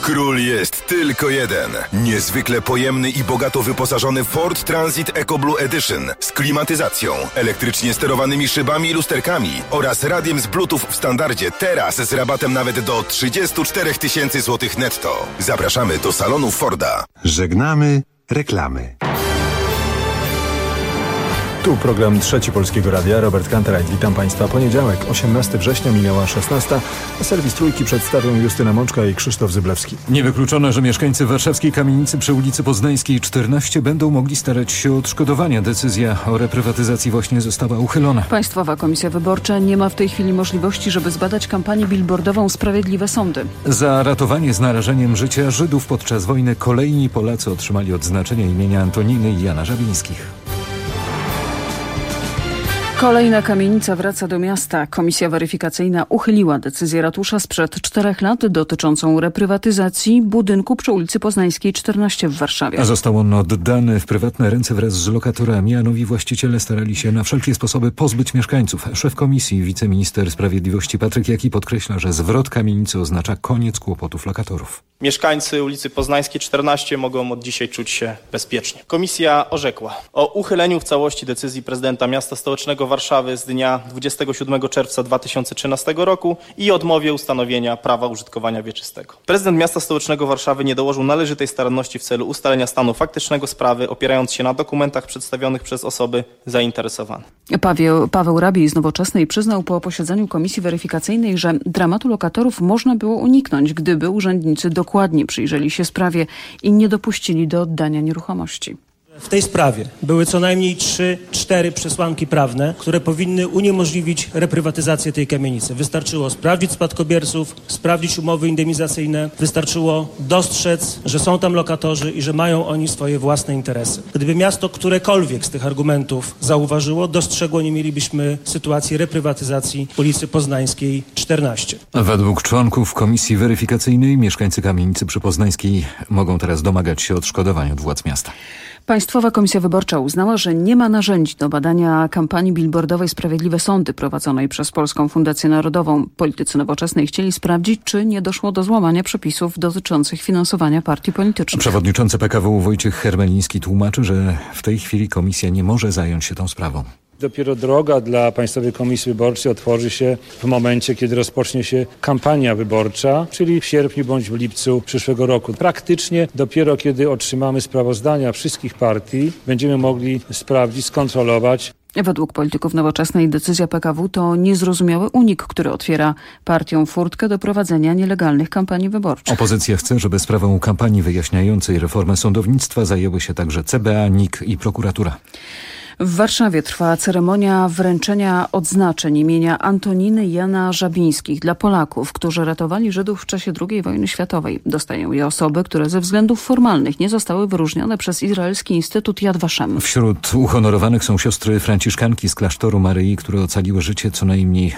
Król jest tylko jeden. Niezwykle pojemny i bogato wyposażony Ford Transit EcoBlue Edition z klimatyzacją, elektrycznie sterowanymi szybami i lusterkami oraz radiem z Bluetooth w standardzie, teraz z rabatem nawet do 34 000 złotych netto. Zapraszamy do salonu Forda. Żegnamy reklamy. Tu program Trzeci Polskiego Radia, Robert Kanterajt. Witam Państwa. Poniedziałek, 18 września, minęła 16. A serwis Trójki przedstawią Justyna Mączka i Krzysztof Zyblewski. Niewykluczone, że mieszkańcy warszawskiej kamienicy przy ulicy Poznańskiej 14 będą mogli starać się o odszkodowania. Decyzja o reprywatyzacji właśnie została uchylona. Państwowa Komisja Wyborcza nie ma w tej chwili możliwości, żeby zbadać kampanię billboardową Sprawiedliwe Sądy. Za ratowanie z narażeniem życia Żydów podczas wojny kolejni Polacy otrzymali odznaczenia imienia Antoniny i Jana Żabińskich. Kolejna kamienica wraca do miasta. Komisja weryfikacyjna uchyliła decyzję ratusza sprzed 4 lat dotyczącą reprywatyzacji budynku przy ulicy Poznańskiej 14 w Warszawie. A został on oddany w prywatne ręce wraz z lokatorami, a nowi właściciele starali się na wszelkie sposoby pozbyć mieszkańców. Szef komisji, wiceminister sprawiedliwości Patryk Jaki podkreśla, że zwrot kamienicy oznacza koniec kłopotów lokatorów. Mieszkańcy ulicy Poznańskiej 14 mogą od dzisiaj czuć się bezpiecznie. Komisja orzekła o uchyleniu w całości decyzji prezydenta miasta stołecznego Warszawy z dnia 27 czerwca 2013 roku i odmowie ustanowienia prawa użytkowania wieczystego. Prezydent miasta stołecznego Warszawy nie dołożył należytej staranności w celu ustalenia stanu faktycznego sprawy, opierając się na dokumentach przedstawionych przez osoby zainteresowane. Paweł Rabiej z Nowoczesnej przyznał po posiedzeniu komisji weryfikacyjnej, że dramatu lokatorów można było uniknąć, gdyby urzędnicy dokładnie przyjrzeli się sprawie i nie dopuścili do oddania nieruchomości. W tej sprawie były co najmniej 3-4 przesłanki prawne, które powinny uniemożliwić reprywatyzację tej kamienicy. Wystarczyło sprawdzić spadkobierców, sprawdzić umowy indemnizacyjne, wystarczyło dostrzec, że są tam lokatorzy i że mają oni swoje własne interesy. Gdyby miasto którekolwiek z tych argumentów zauważyło, dostrzegło, nie mielibyśmy sytuacji reprywatyzacji ulicy Poznańskiej 14. Według członków komisji weryfikacyjnej mieszkańcy kamienicy przy Poznańskiej mogą teraz domagać się odszkodowania od władz miasta. Państwowa Komisja Wyborcza uznała, że nie ma narzędzi do badania kampanii billboardowej Sprawiedliwe Sądy prowadzonej przez Polską Fundację Narodową. Politycy Nowoczesnej chcieli sprawdzić, czy nie doszło do złamania przepisów dotyczących finansowania partii politycznych. Przewodniczący PKW Wojciech Hermeliński tłumaczy, że w tej chwili komisja nie może zająć się tą sprawą. Dopiero droga dla Państwowej Komisji Wyborczej otworzy się w momencie, kiedy rozpocznie się kampania wyborcza, czyli w sierpniu bądź w lipcu przyszłego roku. Praktycznie dopiero kiedy otrzymamy sprawozdania wszystkich partii, będziemy mogli sprawdzić, skontrolować. Według polityków Nowoczesnej decyzja PKW to niezrozumiały unik, który otwiera partiom furtkę do prowadzenia nielegalnych kampanii wyborczych. Opozycja chce, żeby sprawą kampanii wyjaśniającej reformę sądownictwa zajęły się także CBA, NIK i prokuratura. W Warszawie trwa ceremonia wręczenia odznaczeń imienia Antoniny i Jana Żabińskich dla Polaków, którzy ratowali Żydów w czasie II wojny światowej. Dostają je osoby, które ze względów formalnych nie zostały wyróżnione przez izraelski Instytut Yad Vashem. Wśród uhonorowanych są siostry franciszkanki z klasztoru Maryi, które ocaliły życie co najmniej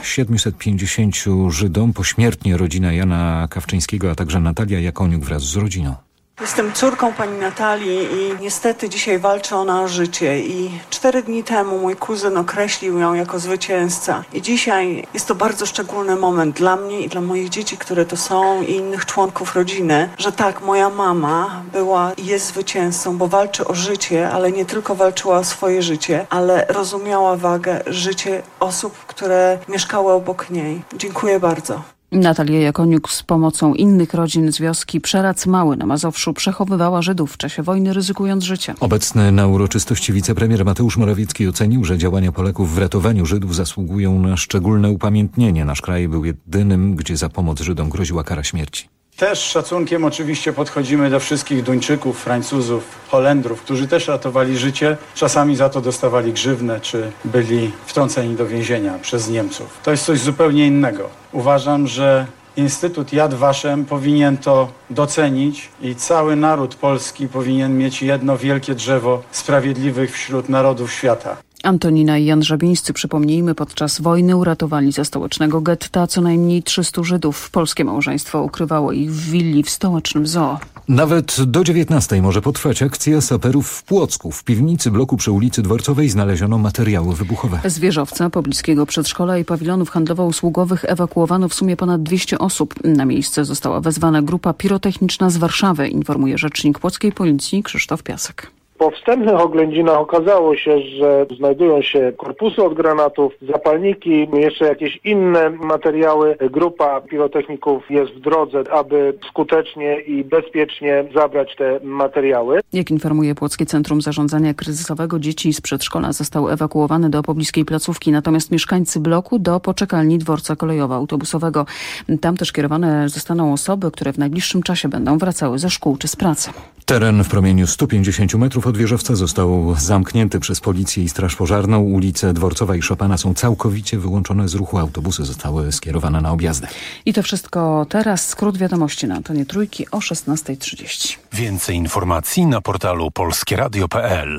750 Żydom. Pośmiertnie rodzina Jana Kawczyńskiego, a także Natalia Jakoniuk wraz z rodziną. Jestem córką pani Natalii i niestety dzisiaj walczy ona o życie i 4 dni temu mój kuzyn określił ją jako zwycięzcę. I dzisiaj jest to bardzo szczególny moment dla mnie i dla moich dzieci, które to są i innych członków rodziny, że tak, moja mama była i jest zwycięzcą, bo walczy o życie, ale nie tylko walczyła o swoje życie, ale rozumiała wagę życie osób, które mieszkały obok niej. Dziękuję bardzo. Natalia Jakoniuk z pomocą innych rodzin z wioski Przerac Mały na Mazowszu przechowywała Żydów w czasie wojny, ryzykując życie. Obecny na uroczystości wicepremier Mateusz Morawiecki ocenił, że działania Polaków w ratowaniu Żydów zasługują na szczególne upamiętnienie. Nasz kraj był jedynym, gdzie za pomoc Żydom groziła kara śmierci. Też z szacunkiem oczywiście podchodzimy do wszystkich Duńczyków, Francuzów, Holendrów, którzy też ratowali życie. Czasami za to dostawali grzywnę, czy byli wtrąceni do więzienia przez Niemców. To jest coś zupełnie innego. Uważam, że Instytut Yad Vashem powinien to docenić i cały naród polski powinien mieć jedno wielkie drzewo sprawiedliwych wśród narodów świata. Antonina i Jan Żabińscy, przypomnijmy, podczas wojny uratowali ze stołecznego getta co najmniej 300 Żydów. Polskie małżeństwo ukrywało ich w willi w stołecznym zoo. Nawet do 19 może potrwać akcja saperów w Płocku. W piwnicy bloku przy ulicy Dworcowej znaleziono materiały wybuchowe. Z wieżowca, pobliskiego przedszkola i pawilonów handlowo-usługowych ewakuowano w sumie ponad 200 osób. Na miejsce została wezwana grupa pirotechniczna z Warszawy, informuje rzecznik płockiej policji Krzysztof Piasek. Po wstępnych oględzinach okazało się, że znajdują się korpusy od granatów, zapalniki, jeszcze jakieś inne materiały. Grupa pirotechników jest w drodze, aby skutecznie i bezpiecznie zabrać te materiały. Jak informuje Płockie Centrum Zarządzania Kryzysowego, dzieci z przedszkola zostały ewakuowane do pobliskiej placówki, natomiast mieszkańcy bloku do poczekalni dworca kolejowo-autobusowego. Tam też kierowane zostaną osoby, które w najbliższym czasie będą wracały ze szkół czy z pracy. Teren w promieniu 150 metrów od wieżowca został zamknięty przez policję i straż pożarną. Ulice Dworcowa i Chopina są całkowicie wyłączone z ruchu. Autobusy zostały skierowane na objazdy. I to wszystko teraz. Skrót wiadomości na antenie Trójki o 16:30. Więcej informacji na portalu polskieradio.pl.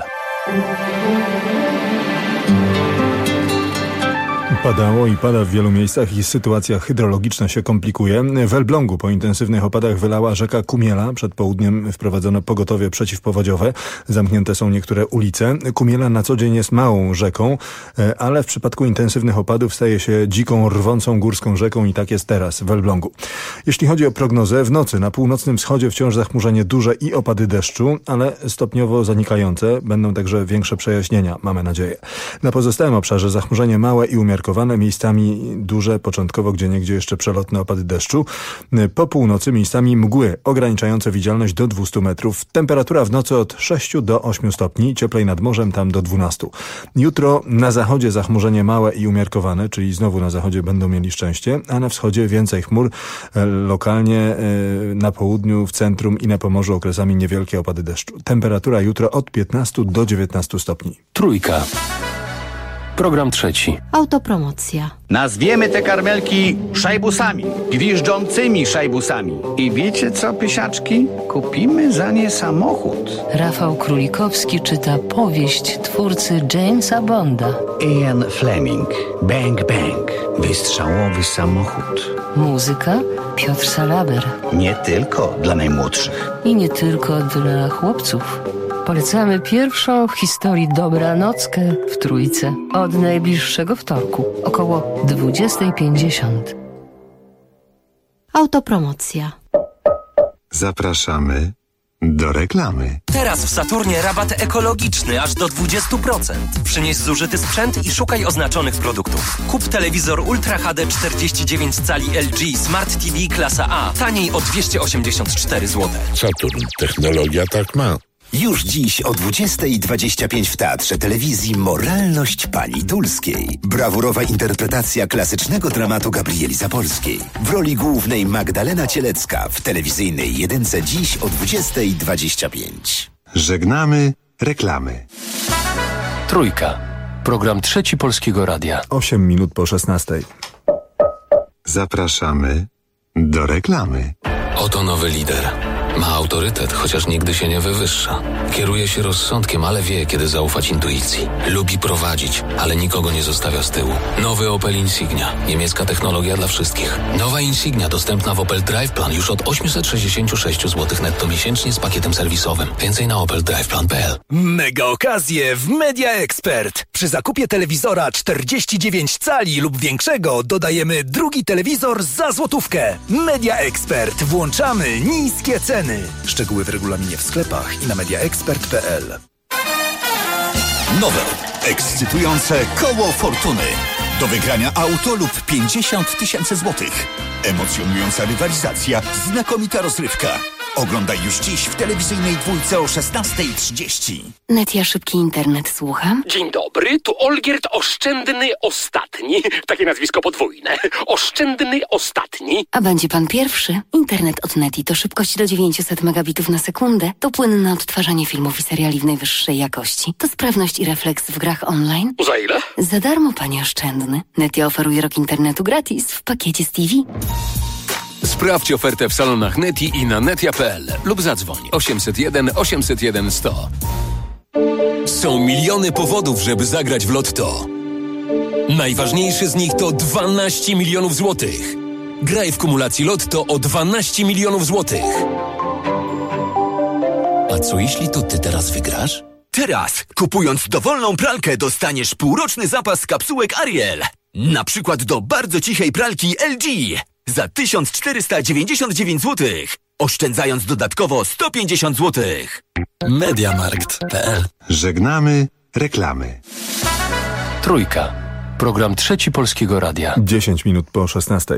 Padało i pada w wielu miejscach i sytuacja hydrologiczna się komplikuje. W Elblągu po intensywnych opadach wylała rzeka Kumiela. Przed południem wprowadzono pogotowie przeciwpowodziowe. Zamknięte są niektóre ulice. Kumiela na co dzień jest małą rzeką, ale w przypadku intensywnych opadów staje się dziką, rwącą górską rzeką i tak jest teraz w Elblągu. Jeśli chodzi o prognozę, w nocy na północnym wschodzie wciąż zachmurzenie duże i opady deszczu, ale stopniowo zanikające. Będą także większe przejaśnienia, mamy nadzieję. Na pozostałym obszarze zachmurzenie małe i umiarkowane, miejscami duże, początkowo gdzieniegdzie jeszcze przelotne opady deszczu. Po północy miejscami mgły ograniczające widzialność do 200 metrów. Temperatura w nocy od 6 do 8 stopni, cieplej nad morzem tam do 12. Jutro na zachodzie zachmurzenie małe i umiarkowane, czyli znowu na zachodzie będą mieli szczęście, a na wschodzie więcej chmur. Lokalnie na południu, w centrum i na Pomorzu okresami niewielkie opady deszczu. Temperatura jutro od 15 do 19 stopni. Trójka. Program trzeci. Autopromocja. Nazwiemy te karmelki szajbusami, gwiżdżącymi szajbusami. I wiecie co, pysiaczki? Kupimy za nie samochód. Rafał Królikowski czyta powieść twórcy Jamesa Bonda. Ian Fleming. Bang Bang. Wystrzałowy samochód. Muzyka Piotr Salaber. Nie tylko dla najmłodszych. I nie tylko dla chłopców. Polecamy pierwszą w historii dobranockę w Trójce od najbliższego wtorku, około 20:50. Autopromocja. Zapraszamy do reklamy. Teraz w Saturnie rabat ekologiczny aż do 20%. Przynieś zużyty sprzęt i szukaj oznaczonych produktów. Kup telewizor Ultra HD 49 cali LG Smart TV klasa A taniej o 284 zł. Saturn. Technologia tak ma. Już dziś o 20:25 w Teatrze Telewizji Moralność Pani Dulskiej. Brawurowa interpretacja klasycznego dramatu Gabrieli Zapolskiej. W roli głównej Magdalena Cielecka w telewizyjnej jedynce dziś o 20:25. Żegnamy reklamy. Trójka. Program trzeci Polskiego Radia. 8 minut po 16. Zapraszamy do reklamy. Oto nowy lider. Ma autorytet, chociaż nigdy się nie wywyższa. Kieruje się rozsądkiem, ale wie, kiedy zaufać intuicji. Lubi prowadzić, ale nikogo nie zostawia z tyłu. Nowy Opel Insignia. Niemiecka technologia dla wszystkich. Nowa Insignia dostępna w Opel Drive Plan już od 866 zł netto miesięcznie z pakietem serwisowym. Więcej na opeldriveplan.pl. Mega okazje w Media Expert. Przy zakupie telewizora 49 cali lub większego dodajemy drugi telewizor za złotówkę. Media Expert. Włączamy niskie ceny. Szczegóły w regulaminie w sklepach i na mediaexpert.pl. Nowe, ekscytujące koło fortuny. Do wygrania auto lub 50 000 złotych. Emocjonująca rywalizacja, znakomita rozrywka. Oglądaj już dziś w telewizyjnej dwójce o 16:30. Netia Szybki Internet, słucham. Dzień dobry, tu Olgierd Oszczędny Ostatni. Takie nazwisko podwójne. Oszczędny Ostatni. A będzie pan pierwszy? Internet od Neti to szybkość do 900 megabitów na sekundę, to płynne odtwarzanie filmów i seriali w najwyższej jakości, to sprawność i refleks w grach online. Za ile? Za darmo, panie Oszczędny. Netia oferuje rok internetu gratis w pakiecie z TV. Sprawdź ofertę w salonach Neti i na netia.pl lub zadzwoń 801 801 100. Są miliony powodów, żeby zagrać w Lotto. Najważniejszy z nich to 12 milionów złotych. Graj w kumulacji Lotto o 12 milionów złotych. A co jeśli to ty teraz wygrasz? Teraz, kupując dowolną pralkę, dostaniesz półroczny zapas kapsułek Ariel. Na przykład do bardzo cichej pralki LG za 1499 zł, oszczędzając dodatkowo 150 zł. Mediamarkt.pl. Żegnamy reklamy. Trójka. Program Trzeci Polskiego Radia. 10 minut po 16.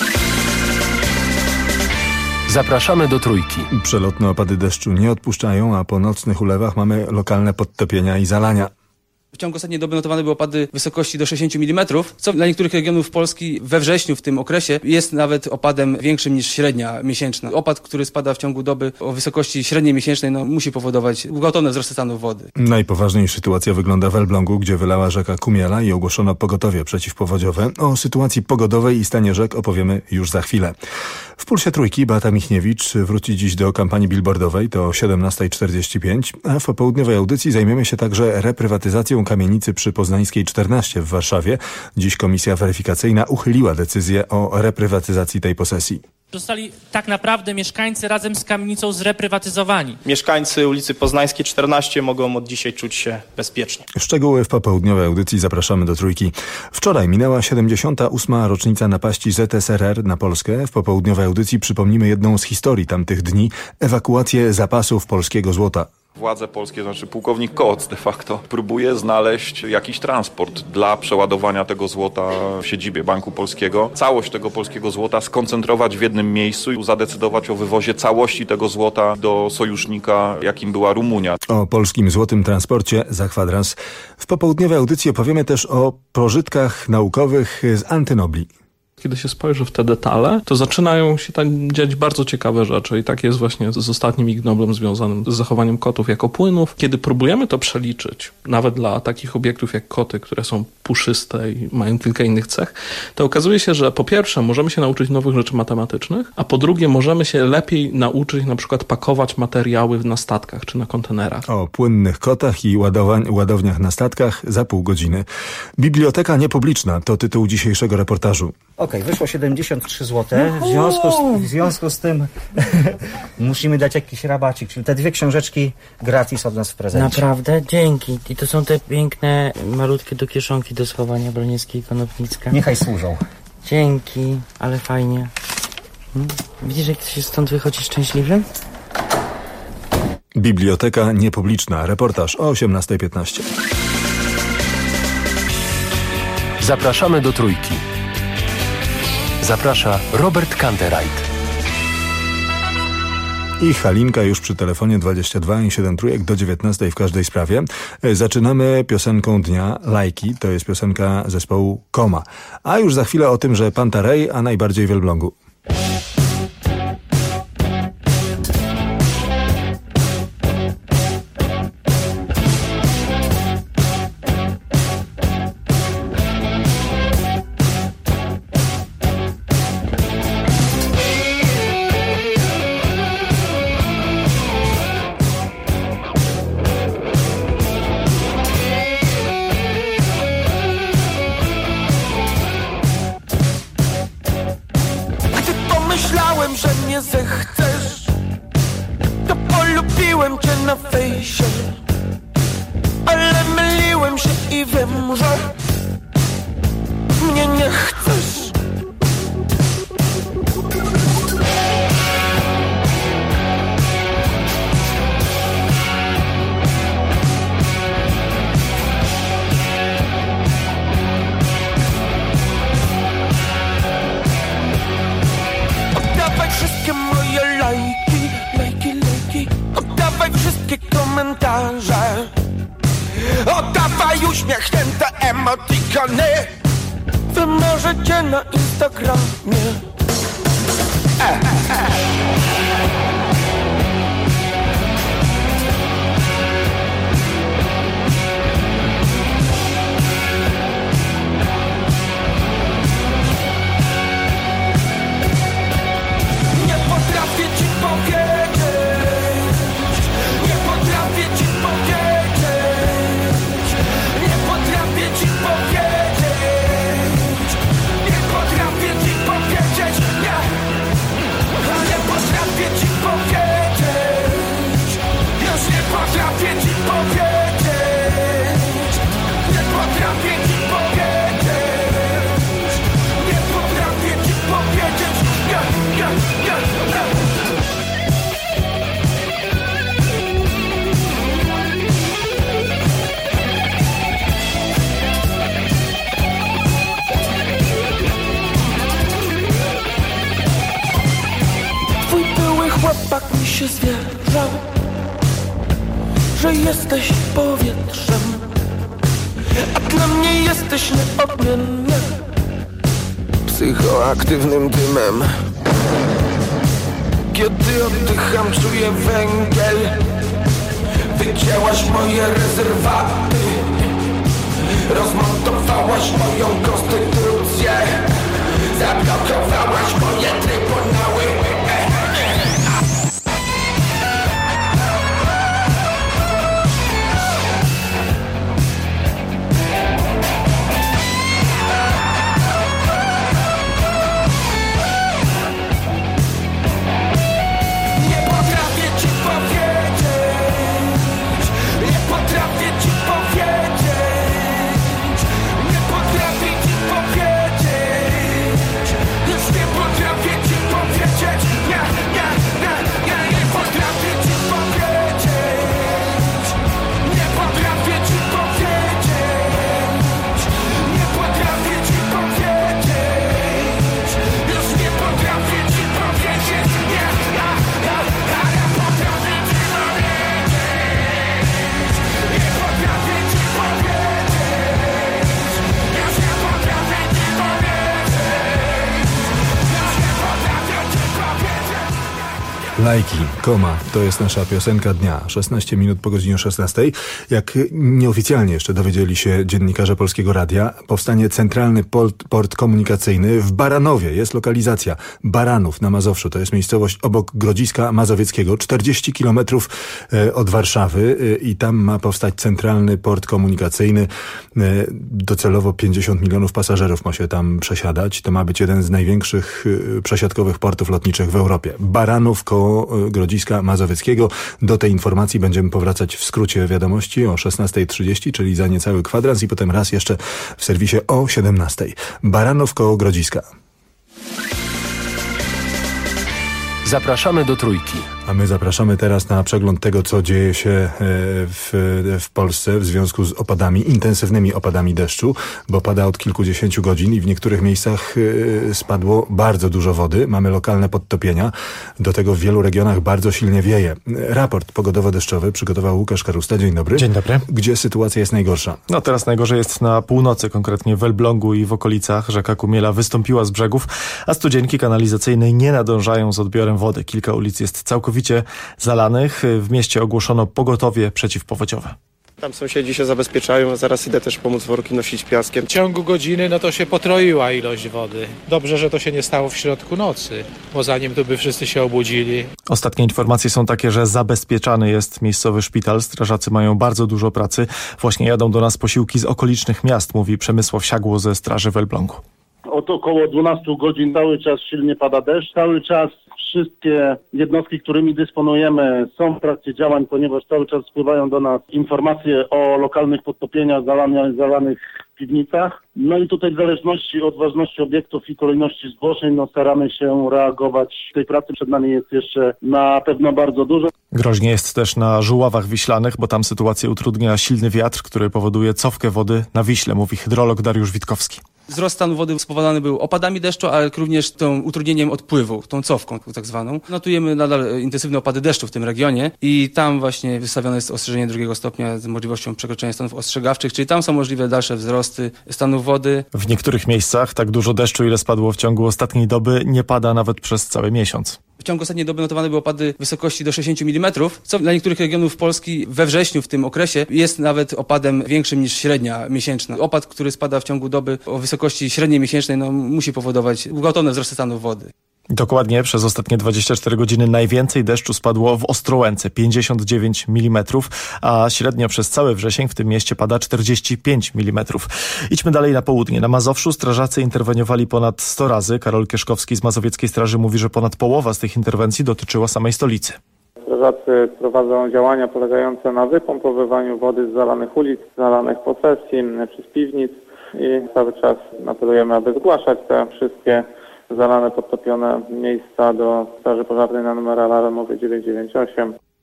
Zapraszamy do Trójki. Przelotne opady deszczu nie odpuszczają, a po nocnych ulewach mamy lokalne podtopienia i zalania. W ciągu ostatniej doby notowane były opady wysokości do 60 mm, co dla niektórych regionów Polski we wrześniu w tym okresie jest nawet opadem większym niż średnia miesięczna. Opad, który spada w ciągu doby o wysokości średniej miesięcznej, musi powodować gwałtowne wzrosty stanów wody. Najpoważniej sytuacja wygląda w Elblągu, gdzie wylała rzeka Kumiela i ogłoszono pogotowie przeciwpowodziowe. O sytuacji pogodowej i stanie rzek opowiemy już za chwilę. W Pulsie Trójki Beata Michniewicz wróci dziś do kampanii billboardowej, to o 17:45, a w popołudniowej audycji zajmiemy się także reprywatyzacją kamienicy przy Poznańskiej 14 w Warszawie. Dziś komisja weryfikacyjna uchyliła decyzję o reprywatyzacji tej posesji. Zostali tak naprawdę mieszkańcy razem z kamienicą zreprywatyzowani. Mieszkańcy ulicy Poznańskiej 14 mogą od dzisiaj czuć się bezpiecznie. Szczegóły w popołudniowej audycji, zapraszamy do Trójki. Wczoraj minęła 78. rocznica napaści ZSRR na Polskę. W popołudniowej audycji przypomnimy jedną z historii tamtych dni, ewakuację zapasów polskiego złota. Władze polskie, znaczy pułkownik Koc de facto próbuje znaleźć jakiś transport dla przeładowania tego złota w siedzibie Banku Polskiego. Całość tego polskiego złota skoncentrować w jednym miejscu i zadecydować o wywozie całości tego złota do sojusznika, jakim była Rumunia. O polskim złotym transporcie za kwadrans. W popołudniowej audycji opowiemy też o pożytkach naukowych z antynobli. Kiedy się spojrzy w te detale, to zaczynają się tam dziać bardzo ciekawe rzeczy i tak jest właśnie z ostatnim Ig Noblem związanym z zachowaniem kotów jako płynów. Kiedy próbujemy to przeliczyć, nawet dla takich obiektów jak koty, które są puszyste i mają kilka innych cech, to okazuje się, że po pierwsze możemy się nauczyć nowych rzeczy matematycznych, a po drugie możemy się lepiej nauczyć na przykład pakować materiały na statkach czy na kontenerach. O płynnych kotach i ładowniach na statkach za pół godziny. Biblioteka niepubliczna to tytuł dzisiejszego reportażu. Okej, wyszło 73 zł. W związku z tym musimy dać jakiś rabacik, czyli te 2 książeczki gratis od nas w prezencie. Naprawdę? Dzięki. I to są te piękne, malutkie do kieszonki do schowania Broniewskiej i Konopnicka. Niechaj służą. Dzięki, ale fajnie. Widzisz, jak się stąd wychodzi szczęśliwy? Biblioteka niepubliczna. Reportaż o 18:15. Zapraszamy do Trójki. Zaprasza Robert Kantereit. I Halinka już przy telefonie 22 i 7 trójek do 19 w każdej sprawie. Zaczynamy piosenką dnia Lajki, to jest piosenka zespołu Koma. A już za chwilę o tym, że Pantarej, a najbardziej w Elblągu. Że mnie zechcesz, to polubiłem cię na fejsie, ale myliłem się i wiem, że mnie nie chcesz. Wszystkie moje lajki, oddawaj wszystkie komentarze, oddawaj uśmiechnięte emotikony, wy możecie na Instagramie. Nie potrafię ci powiedzieć, nie chłopak mi się zwierzał, że jesteś powietrzem, a dla mnie jesteś nieodmiennie psychoaktywnym dymem. Kiedy oddycham, czuję węgiel. Wycięłaś moje rezerwaty, rozmontowałaś moją konstytucję, zablokowałaś moje trybunały. Lajki, koma, to jest nasza piosenka dnia. 16 minut po godzinie 16. Jak nieoficjalnie jeszcze dowiedzieli się dziennikarze Polskiego Radia, powstanie centralny port komunikacyjny w Baranowie. Jest lokalizacja Baranów na Mazowszu. To jest miejscowość obok Grodziska Mazowieckiego, 40 kilometrów od Warszawy i tam ma powstać centralny port komunikacyjny. Docelowo 50 milionów pasażerów ma się tam przesiadać. To ma być jeden z największych przesiadkowych portów lotniczych w Europie. Baranów koło Grodziska Mazowieckiego. Do tej informacji będziemy powracać w skrócie wiadomości o 16:30, czyli za niecały kwadrans i potem raz jeszcze w serwisie o 17:00. Baranów koło Grodziska. Zapraszamy do Trójki. A my zapraszamy teraz na przegląd tego, co dzieje się w Polsce w związku z opadami, intensywnymi opadami deszczu, bo pada od kilkudziesięciu godzin i w niektórych miejscach spadło bardzo dużo wody. Mamy lokalne podtopienia. Do tego w wielu regionach bardzo silnie wieje. Raport pogodowo-deszczowy przygotował Łukasz Karusta. Dzień dobry. Dzień dobry. Gdzie sytuacja jest najgorsza? No teraz najgorzej jest na północy, konkretnie w Elblągu i w okolicach. Rzeka Kumiela wystąpiła z brzegów, a studzienki kanalizacyjne nie nadążają z odbiorem wody. Kilka ulic jest całkowicie zalanych. W mieście ogłoszono pogotowie przeciwpowodziowe. Tam sąsiedzi się zabezpieczają, zaraz idę też pomóc worki nosić piaskiem. W ciągu godziny to się potroiła ilość wody. Dobrze, że to się nie stało w środku nocy, bo zanim to by wszyscy się obudzili. Ostatnie informacje są takie, że zabezpieczany jest miejscowy szpital. Strażacy mają bardzo dużo pracy. Właśnie jadą do nas posiłki z okolicznych miast, mówi Przemysław Siagło ze Straży w Elblągu. Od około 12 godzin cały czas silnie pada deszcz. Cały czas wszystkie jednostki, którymi dysponujemy, są w trakcie działań, ponieważ cały czas spływają do nas informacje o lokalnych podtopieniach, zalanych piwnicach. No i tutaj w zależności od ważności obiektów i kolejności zgłoszeń, staramy się reagować. Tej pracy przed nami jest jeszcze na pewno bardzo dużo. Groźnie jest też na Żuławach Wiślanych, bo tam sytuację utrudnia silny wiatr, który powoduje cofkę wody na Wiśle, mówi hydrolog Dariusz Witkowski. Wzrost stanu wody spowodowany był opadami deszczu, ale również tą utrudnieniem odpływu, tą cofką tak zwaną. Notujemy nadal intensywne opady deszczu w tym regionie i tam właśnie wystawione jest ostrzeżenie 2 stopnia z możliwością przekroczenia stanów ostrzegawczych, czyli tam są możliwe dalsze wzrosty stanów wody. W niektórych miejscach tak dużo deszczu, ile spadło w ciągu ostatniej doby, nie pada nawet przez cały miesiąc. W ciągu ostatniej doby notowane były opady wysokości do 60 mm, co dla niektórych regionów Polski we wrześniu w tym okresie jest nawet opadem większym niż średnia miesięczna. Opad, który spada w ciągu doby o wysokości średniej miesięcznej, musi powodować gwałtowne wzrosty stanów wody. Dokładnie, przez ostatnie 24 godziny najwięcej deszczu spadło w Ostrołęce, 59 mm, a średnio przez cały wrzesień w tym mieście pada 45 mm. Idźmy dalej na południe. Na Mazowszu strażacy interweniowali ponad 100 razy. Karol Kieszkowski z Mazowieckiej Straży mówi, że ponad połowa z tych interwencji dotyczyła samej stolicy. Strażacy prowadzą działania polegające na wypompowywaniu wody z zalanych ulic, zalanych posesji czy z piwnic i cały czas apelujemy, aby zgłaszać te wszystkie zalane, podtopione miejsca do Straży Pożarnej na numer alarmowy 998.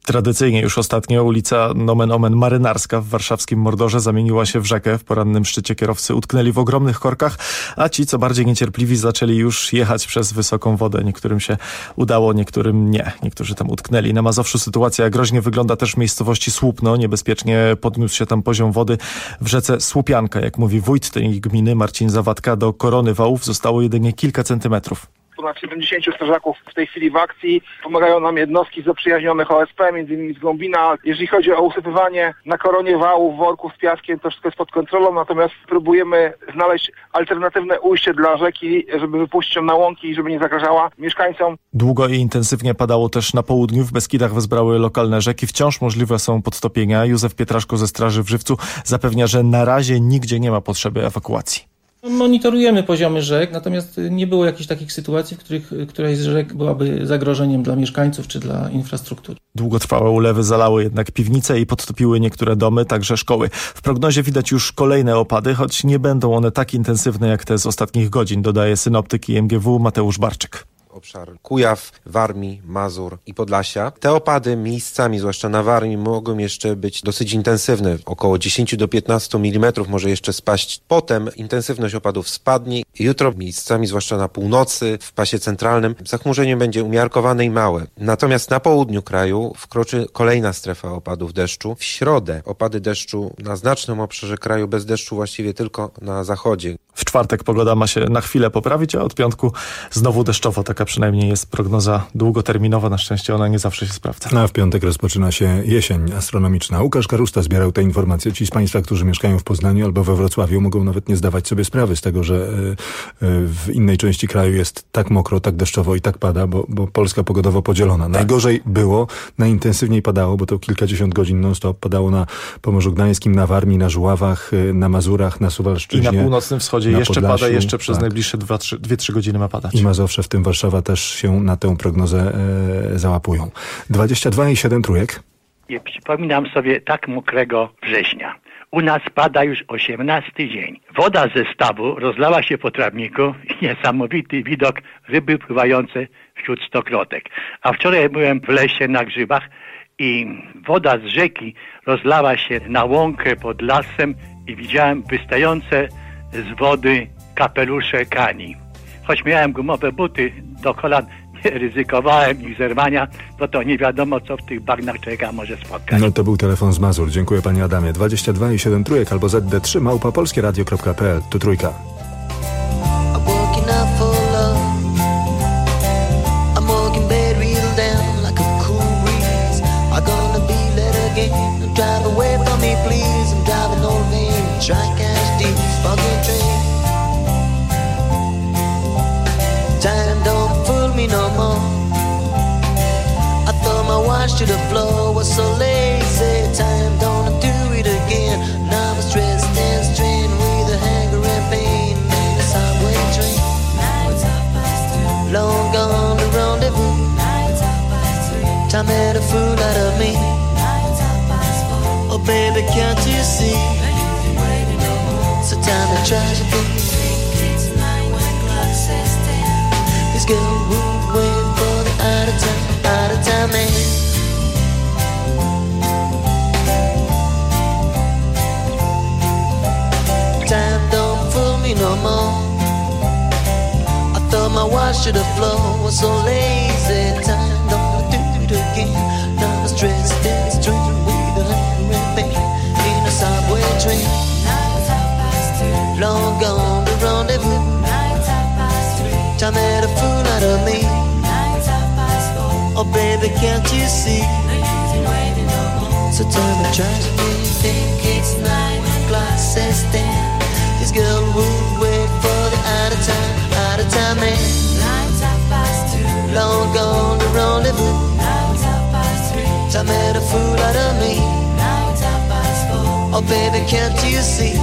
Tradycyjnie już ostatnio ulica nomen omen Marynarska w warszawskim Mordorze zamieniła się w rzekę. W porannym szczycie kierowcy utknęli w ogromnych korkach, a ci, co bardziej niecierpliwi, zaczęli już jechać przez wysoką wodę. Niektórym się udało, niektórym nie. Niektórzy tam utknęli. Na Mazowszu sytuacja groźnie wygląda też w miejscowości Słupno. Niebezpiecznie podniósł się tam poziom wody w rzece Słupianka. Jak mówi wójt tej gminy Marcin Zawadka, do korony wałów zostało jedynie kilka centymetrów. Ponad 70 strażaków w tej chwili w akcji. Pomagają nam jednostki zaprzyjaźnionych OSP, m.in. z Głąbina. Jeżeli chodzi o usypywanie na koronie wałów, worków z piaskiem, to wszystko jest pod kontrolą, natomiast próbujemy znaleźć alternatywne ujście dla rzeki, żeby wypuścić ją na łąki i żeby nie zagrażała mieszkańcom. Długo i intensywnie padało też na południu. W Beskidach wezbrały lokalne rzeki. Wciąż możliwe są podtopienia. Józef Pietraszko ze Straży w Żywcu zapewnia, że na razie nigdzie nie ma potrzeby ewakuacji. Monitorujemy poziomy rzek, natomiast nie było jakichś takich sytuacji, w których któraś z rzek byłaby zagrożeniem dla mieszkańców czy dla infrastruktury. Długotrwałe ulewy zalały jednak piwnice i podtopiły niektóre domy, także szkoły. W prognozie widać już kolejne opady, choć nie będą one tak intensywne jak te z ostatnich godzin, dodaje synoptyk IMGW Mateusz Barczyk. Obszar Kujaw, Warmii, Mazur i Podlasia. Te opady miejscami, zwłaszcza na Warmii, mogą jeszcze być dosyć intensywne. Około 10 do 15 mm może jeszcze spaść. Potem intensywność opadów spadnie. Jutro miejscami, zwłaszcza na północy, w pasie centralnym, zachmurzenie będzie umiarkowane i małe. Natomiast na południu kraju wkroczy kolejna strefa opadów deszczu. W środę opady deszczu na znacznym obszarze kraju, bez deszczu właściwie tylko na zachodzie. W czwartek pogoda ma się na chwilę poprawić, a od piątku znowu deszczowo. Taka przynajmniej jest prognoza długoterminowa. Na szczęście ona nie zawsze się sprawdza. A w piątek rozpoczyna się jesień astronomiczna. Łukasz Karusta zbierał te informacje. Ci z Państwa, którzy mieszkają w Poznaniu albo we Wrocławiu, mogą nawet nie zdawać sobie sprawy z tego, że w innej części kraju jest tak mokro, tak deszczowo i tak pada, bo Polska pogodowo podzielona. Najgorzej było, najintensywniej padało, bo to kilkadziesiąt godzin non-stop padało na Pomorzu Gdańskim, na Warmii, na Żuławach, na Mazurach, na Suwalszczyźnie. I na północnym wschodzie jeszcze Podlasiu, pada, jeszcze przez najbliższe 2-3 godziny ma padać. I Mazowsze, w tym Warszawa, też się na tę prognozę załapują. 22,7 trójek. Nie przypominam sobie tak mokrego września. U nas pada już 18 dzień. Woda ze stawu rozlała się po trawniku i niesamowity widok, ryby pływające wśród stokrotek. A wczoraj byłem w lesie na grzybach i woda z rzeki rozlała się na łąkę pod lasem i widziałem wystające z wody kapelusze kani. Choć miałem gumowe buty do kolan, nie ryzykowałem ich zerwania, bo to nie wiadomo, co w tych bagnach człowieka może spotkać. No to był telefon z Mazur. Dziękuję panie Adamie. 22,7 trójek albo ZD3 @polskieradio.pl. Tu trójka. Time don't fool me no more. I thought my watch to the floor was so lazy. Time don't do it again. Now I'm stressed and strained with a hanger and pain in the subway train. Long gone the rendezvous. Time made a fool out of me. Oh baby, can't you see? So time to try to be. This girl won't wait for the out of time man. Time don't fool me no more. I thought my watch to the floor was so lazy. Time don't do it again. Now I'm stressed and strained with a hanger and pain in a subway train. Long gone the rendezvous. Time made a fool out of me. Oh baby, can't you see? So tell me, try to think it's 9 o'clock, says 10. This girl won't wait for the out of time man. Long gone the rendezvous. Time made a fool out of me. Oh baby, can't you see?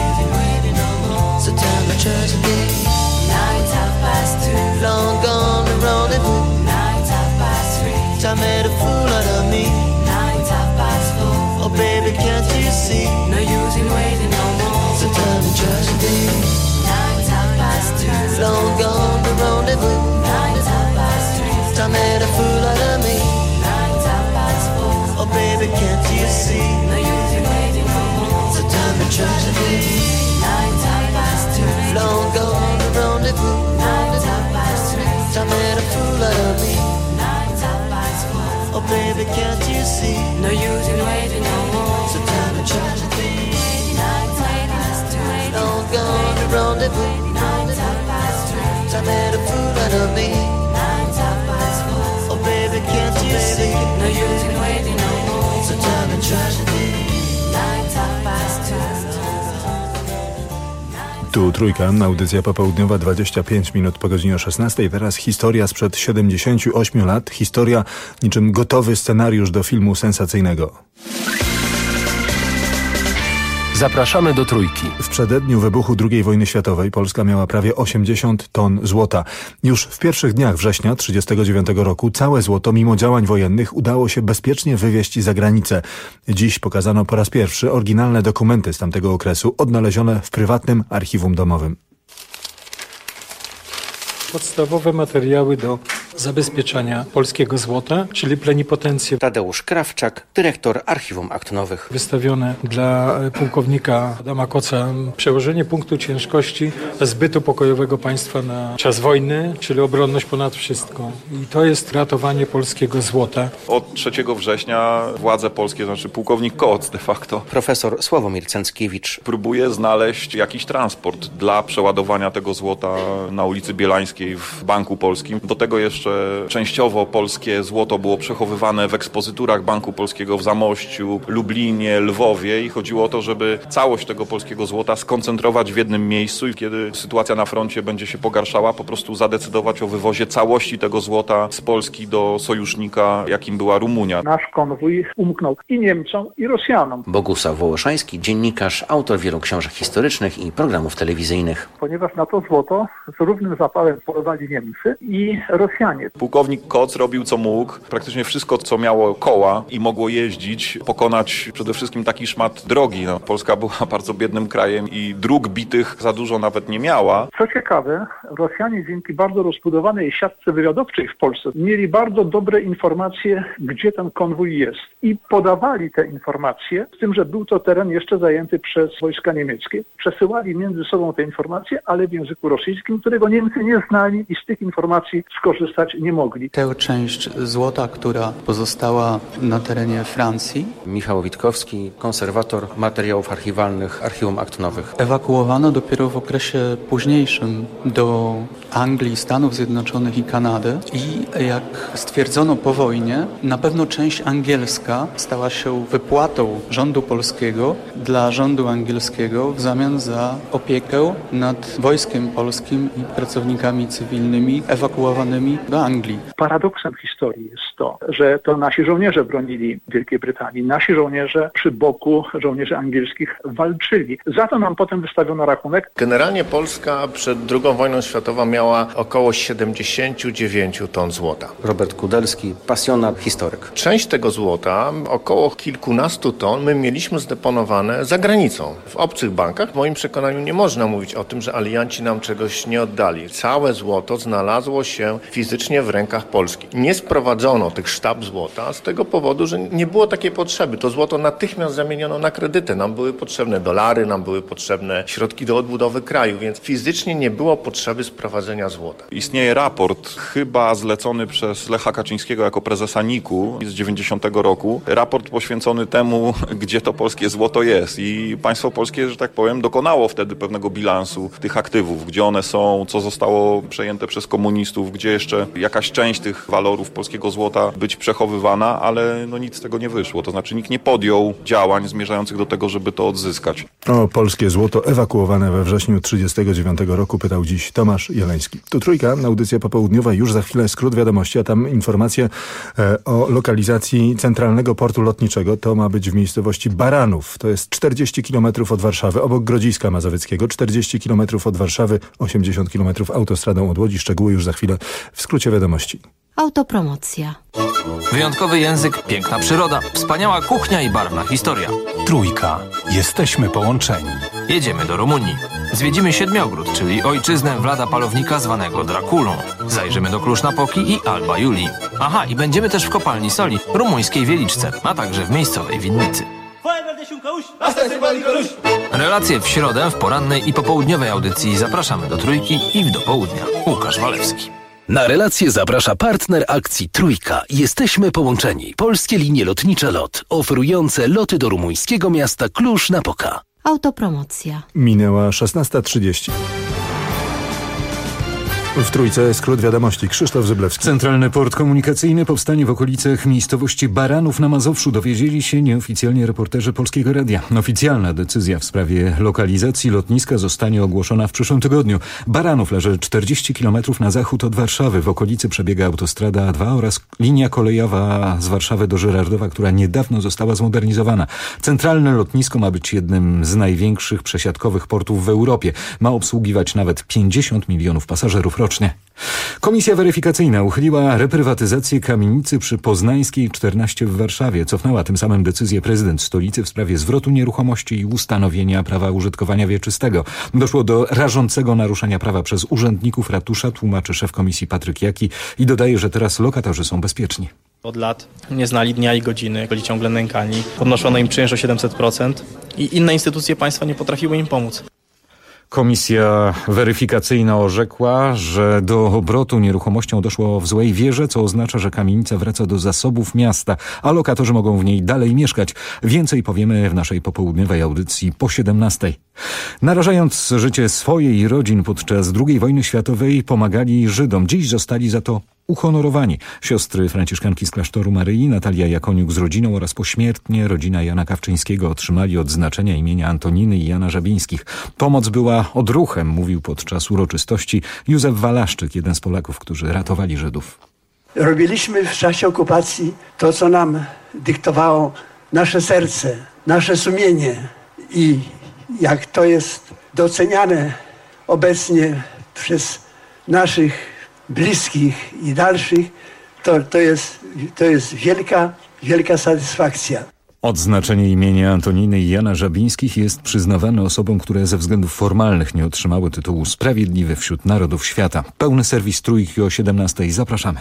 So tell me, try to think. Long gone the rendezvous. Time made a fool out of me. Oh baby, can't you see? No use in waiting no more. So time to tragedy. Long gone the rendezvous. Time made a fool out of me. Oh baby, can't you see? No use in waiting no more. So tell me tragedy. Don't go on the rendezvous. I made a fool out of me. Oh baby, can't you see? No use in waiting no more. So tell me tragedy. Tu Trójka, audycja popołudniowa, 25 minut po godzinie 16. Teraz historia sprzed 78 lat. Historia niczym gotowy scenariusz do filmu sensacyjnego. Zapraszamy do Trójki. W przededniu wybuchu II wojny światowej Polska miała prawie 80 ton złota. Już w pierwszych dniach września 1939 roku całe złoto, mimo działań wojennych, udało się bezpiecznie wywieźć za granicę. Dziś pokazano po raz pierwszy oryginalne dokumenty z tamtego okresu, odnalezione w prywatnym archiwum domowym. Podstawowe materiały do zabezpieczania polskiego złota, czyli plenipotencje. Tadeusz Krawczak, dyrektor Archiwum Akt Nowych. Wystawione dla pułkownika Adama Koca przełożenie punktu ciężkości zbytu pokojowego państwa na czas wojny, czyli obronność ponad wszystko. I to jest ratowanie polskiego złota. Od 3 września władze polskie, znaczy pułkownik Koc de facto, profesor Sławomir Cęckiewicz, próbuje znaleźć jakiś transport dla przeładowania tego złota na ulicy Bielańskiej w Banku Polskim. Do tego jeszcze częściowo polskie złoto było przechowywane w ekspozyturach Banku Polskiego w Zamościu, Lublinie, Lwowie i chodziło o to, żeby całość tego polskiego złota skoncentrować w jednym miejscu i kiedy sytuacja na froncie będzie się pogarszała, po prostu zadecydować o wywozie całości tego złota z Polski do sojusznika, jakim była Rumunia. Nasz konwój umknął i Niemcom, i Rosjanom. Bogusław Wołoszański, dziennikarz, autor wielu książek historycznych i programów telewizyjnych. Ponieważ na to złoto z równym zapałem polowali Niemcy i Rosjanie. Pułkownik Koc robił co mógł, praktycznie wszystko co miało koła i mogło jeździć, pokonać przede wszystkim taki szmat drogi. Polska była bardzo biednym krajem i dróg bitych za dużo nawet nie miała. Co ciekawe, Rosjanie dzięki bardzo rozbudowanej siatce wywiadowczej w Polsce mieli bardzo dobre informacje, gdzie ten konwój jest i podawali te informacje, z tym, że był to teren jeszcze zajęty przez wojska niemieckie. Przesyłali między sobą te informacje, ale w języku rosyjskim, którego Niemcy nie znali i z tych informacji skorzystać nie mogli. Tę część złota, która pozostała na terenie Francji. Michał Witkowski, konserwator materiałów archiwalnych Archiwum Akt Nowych. Ewakuowano dopiero w okresie późniejszym do Anglii, Stanów Zjednoczonych i Kanady i jak stwierdzono po wojnie, na pewno część angielska stała się wypłatą rządu polskiego dla rządu angielskiego w zamian za opiekę nad wojskiem polskim i pracownikami cywilnymi ewakuowanymi do Anglii. Paradoksem historii jest to, że to nasi żołnierze bronili Wielkiej Brytanii. Nasi żołnierze przy boku żołnierzy angielskich walczyli. Za to nam potem wystawiono rachunek. Generalnie Polska przed II wojną światową miała około 79 ton złota. Robert Kudelski, pasjonat, historyk. Część tego złota, około kilkunastu ton, my mieliśmy zdeponowane za granicą. W obcych bankach, w moim przekonaniu, nie można mówić o tym, że alianci nam czegoś nie oddali. Całe złoto znalazło się fizycznie w rękach Polski. Nie sprowadzono tych sztab złota z tego powodu, że nie było takiej potrzeby. To złoto natychmiast zamieniono na kredyty. Nam były potrzebne dolary, nam były potrzebne środki do odbudowy kraju, więc fizycznie nie było potrzeby sprowadzenia złota. Istnieje raport, chyba zlecony przez Lecha Kaczyńskiego jako prezesa NIK-u z 90 roku. Raport poświęcony temu, gdzie to polskie złoto jest. I państwo polskie, że tak powiem, dokonało wtedy pewnego bilansu tych aktywów, gdzie one są, co zostało przejęte przez komunistów, gdzie jeszcze jakaś część tych walorów polskiego złota być przechowywana, ale nic z tego nie wyszło. To znaczy nikt nie podjął działań zmierzających do tego, żeby to odzyskać. O polskie złoto ewakuowane we wrześniu 1939 roku pytał dziś Tomasz Jeleński. Tu Trójka, audycja popołudniowa, już za chwilę skrót wiadomości, a tam informacje o lokalizacji centralnego portu lotniczego. To ma być w miejscowości Baranów. To jest 40 km od Warszawy, obok Grodziska Mazowieckiego, 40 km od Warszawy, 80 km autostradą od Łodzi. Szczegóły już za chwilę w skrócie wiadomości. Autopromocja. Wyjątkowy język, piękna przyroda, wspaniała kuchnia i barwna historia. Trójka. Jesteśmy połączeni. Jedziemy do Rumunii. Zwiedzimy Siedmiogród, czyli ojczyznę Wlada Palownika zwanego Drakulą. Zajrzymy do Kluż-Napoki i Alba Julii. Aha, i będziemy też w kopalni soli, rumuńskiej Wieliczce, a także w miejscowej winnicy. Relacje w środę w porannej i popołudniowej audycji zapraszamy do Trójki i w do południa. Łukasz Walewski. Na relację zaprasza partner akcji Trójka. Jesteśmy połączeni. Polskie linie lotnicze LOT, oferujące loty do rumuńskiego miasta Cluj-Napoca. Autopromocja. Minęła 16:30. W Trójce skrót wiadomości. Krzysztof Zyblewski. Centralny port komunikacyjny powstanie w okolicach miejscowości Baranów na Mazowszu. Dowiedzieli się nieoficjalnie reporterzy Polskiego Radia. Oficjalna decyzja w sprawie lokalizacji lotniska zostanie ogłoszona w przyszłym tygodniu. Baranów leży 40 km na zachód od Warszawy. W okolicy przebiega autostrada A2 oraz linia kolejowa z Warszawy do Żyrardowa, która niedawno została zmodernizowana. Centralne lotnisko ma być jednym z największych przesiadkowych portów w Europie. Ma obsługiwać nawet 50 milionów pasażerów rocznie. Komisja weryfikacyjna uchyliła reprywatyzację kamienicy przy Poznańskiej 14 w Warszawie. Cofnęła tym samym decyzję prezydent stolicy w sprawie zwrotu nieruchomości i ustanowienia prawa użytkowania wieczystego. Doszło do rażącego naruszenia prawa przez urzędników ratusza, tłumaczy szef komisji Patryk Jaki i dodaje, że teraz lokatorzy są bezpieczni. Od lat nie znali dnia i godziny, byli ciągle nękani. Podnoszono im czynsz o 700% i inne instytucje państwa nie potrafiły im pomóc. Komisja weryfikacyjna orzekła, że do obrotu nieruchomością doszło w złej wierze, co oznacza, że kamienica wraca do zasobów miasta, a lokatorzy mogą w niej dalej mieszkać. Więcej powiemy w naszej popołudniowej audycji po 17:00. Narażając życie swoje i rodzin podczas II wojny światowej pomagali Żydom. Dziś zostali za to uhonorowani. Siostry franciszkanki z klasztoru Maryi, Natalia Jakoniuk z rodziną oraz pośmiertnie rodzina Jana Kawczyńskiego otrzymali odznaczenia imienia Antoniny i Jana Żabińskich. Pomoc była odruchem, mówił podczas uroczystości Józef Walaszczyk, jeden z Polaków, którzy ratowali Żydów. Robiliśmy w czasie okupacji to, co nam dyktowało nasze serce, nasze sumienie i jak to jest doceniane obecnie przez naszych bliskich i dalszych, to jest wielka satysfakcja. Odznaczenie imienia Antoniny i Jana Żabińskich jest przyznawane osobom, które ze względów formalnych nie otrzymały tytułu Sprawiedliwy wśród Narodów Świata. Pełny serwis Trójki o 17:00. Zapraszamy.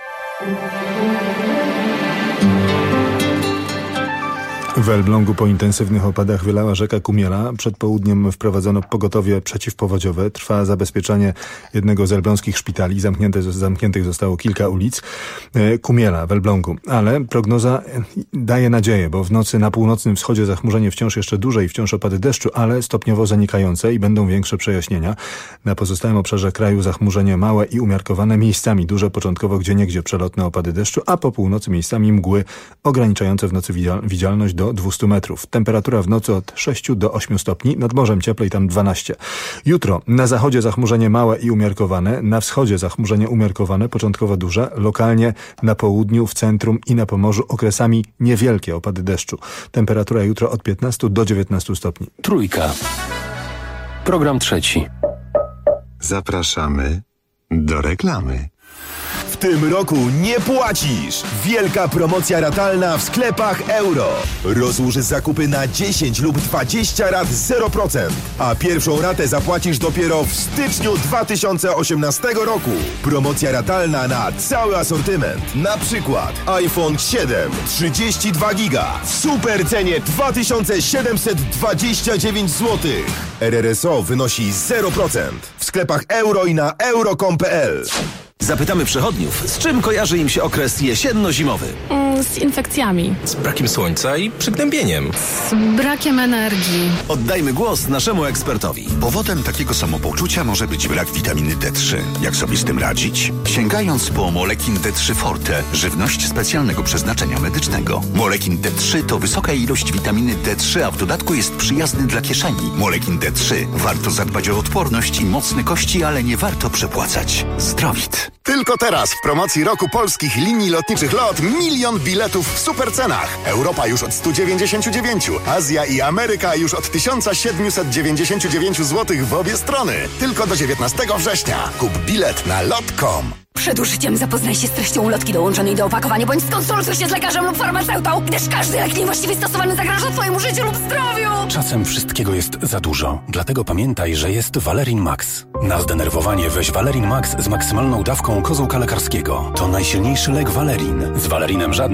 W Elblągu po intensywnych opadach wylała rzeka Kumiela. Przed południem wprowadzono pogotowie przeciwpowodziowe. Trwa zabezpieczanie jednego z elbląskich szpitali. Zamkniętych zostało kilka ulic. Kumiela w Elblągu. Ale prognoza daje nadzieję, bo w nocy na północnym wschodzie zachmurzenie wciąż jeszcze duże i wciąż opady deszczu, ale stopniowo zanikające i będą większe przejaśnienia. Na pozostałym obszarze kraju zachmurzenie małe i umiarkowane, miejscami duże, początkowo gdzieniegdzie przelotne opady deszczu, a po północy miejscami mgły ograniczające w nocy widzialność do 200 metrów. Temperatura w nocy od 6 do 8 stopni, nad morzem cieplej tam 12. Jutro na zachodzie zachmurzenie małe i umiarkowane, na wschodzie zachmurzenie umiarkowane, początkowo duże, lokalnie na południu, w centrum i na Pomorzu okresami niewielkie opady deszczu. Temperatura jutro od 15 do 19 stopni. Trójka. Program trzeci. Zapraszamy do reklamy. W tym roku nie płacisz! Wielka promocja ratalna w sklepach Euro. Rozłóż zakupy na 10 lub 20 rat 0%, a pierwszą ratę zapłacisz dopiero w styczniu 2018 roku. Promocja ratalna na cały asortyment. Na przykład iPhone 7 32 giga w super cenie 2729 zł. RRSO wynosi 0%. W sklepach Euro i na euro.com.pl. Zapytamy przechodniów, z czym kojarzy im się okres jesienno-zimowy? Z infekcjami. Z brakiem słońca i przygnębieniem. Z brakiem energii. Oddajmy głos naszemu ekspertowi. Powodem takiego samopoczucia może być brak witaminy D3. Jak sobie z tym radzić? Sięgając po Molekin D3 Forte, żywność specjalnego przeznaczenia medycznego. Molekin D3 to wysoka ilość witaminy D3, a w dodatku jest przyjazny dla kieszeni. Molekin D3. Warto zadbać o odporność i mocne kości, ale nie warto przepłacać. Zdrowit. Tylko teraz w promocji roku polskich linii lotniczych LOT 1 000 000 biletów w supercenach. Europa już od 199, Azja i Ameryka już od 1799 zł w obie strony. Tylko do 19 września. Kup bilet na lot.com. Przed użyciem zapoznaj się z treścią ulotki dołączonej do opakowania, bądź skonsultuj się z lekarzem lub farmaceutą, gdyż każdy lek niewłaściwie stosowany zagraża twojemu życiu lub zdrowiu. Czasem wszystkiego jest za dużo, dlatego pamiętaj, że jest Valerin Max. Na zdenerwowanie weź Valerin Max z maksymalną dawką kozłka lekarskiego. To najsilniejszy lek Valerin. Z Valerinem żadna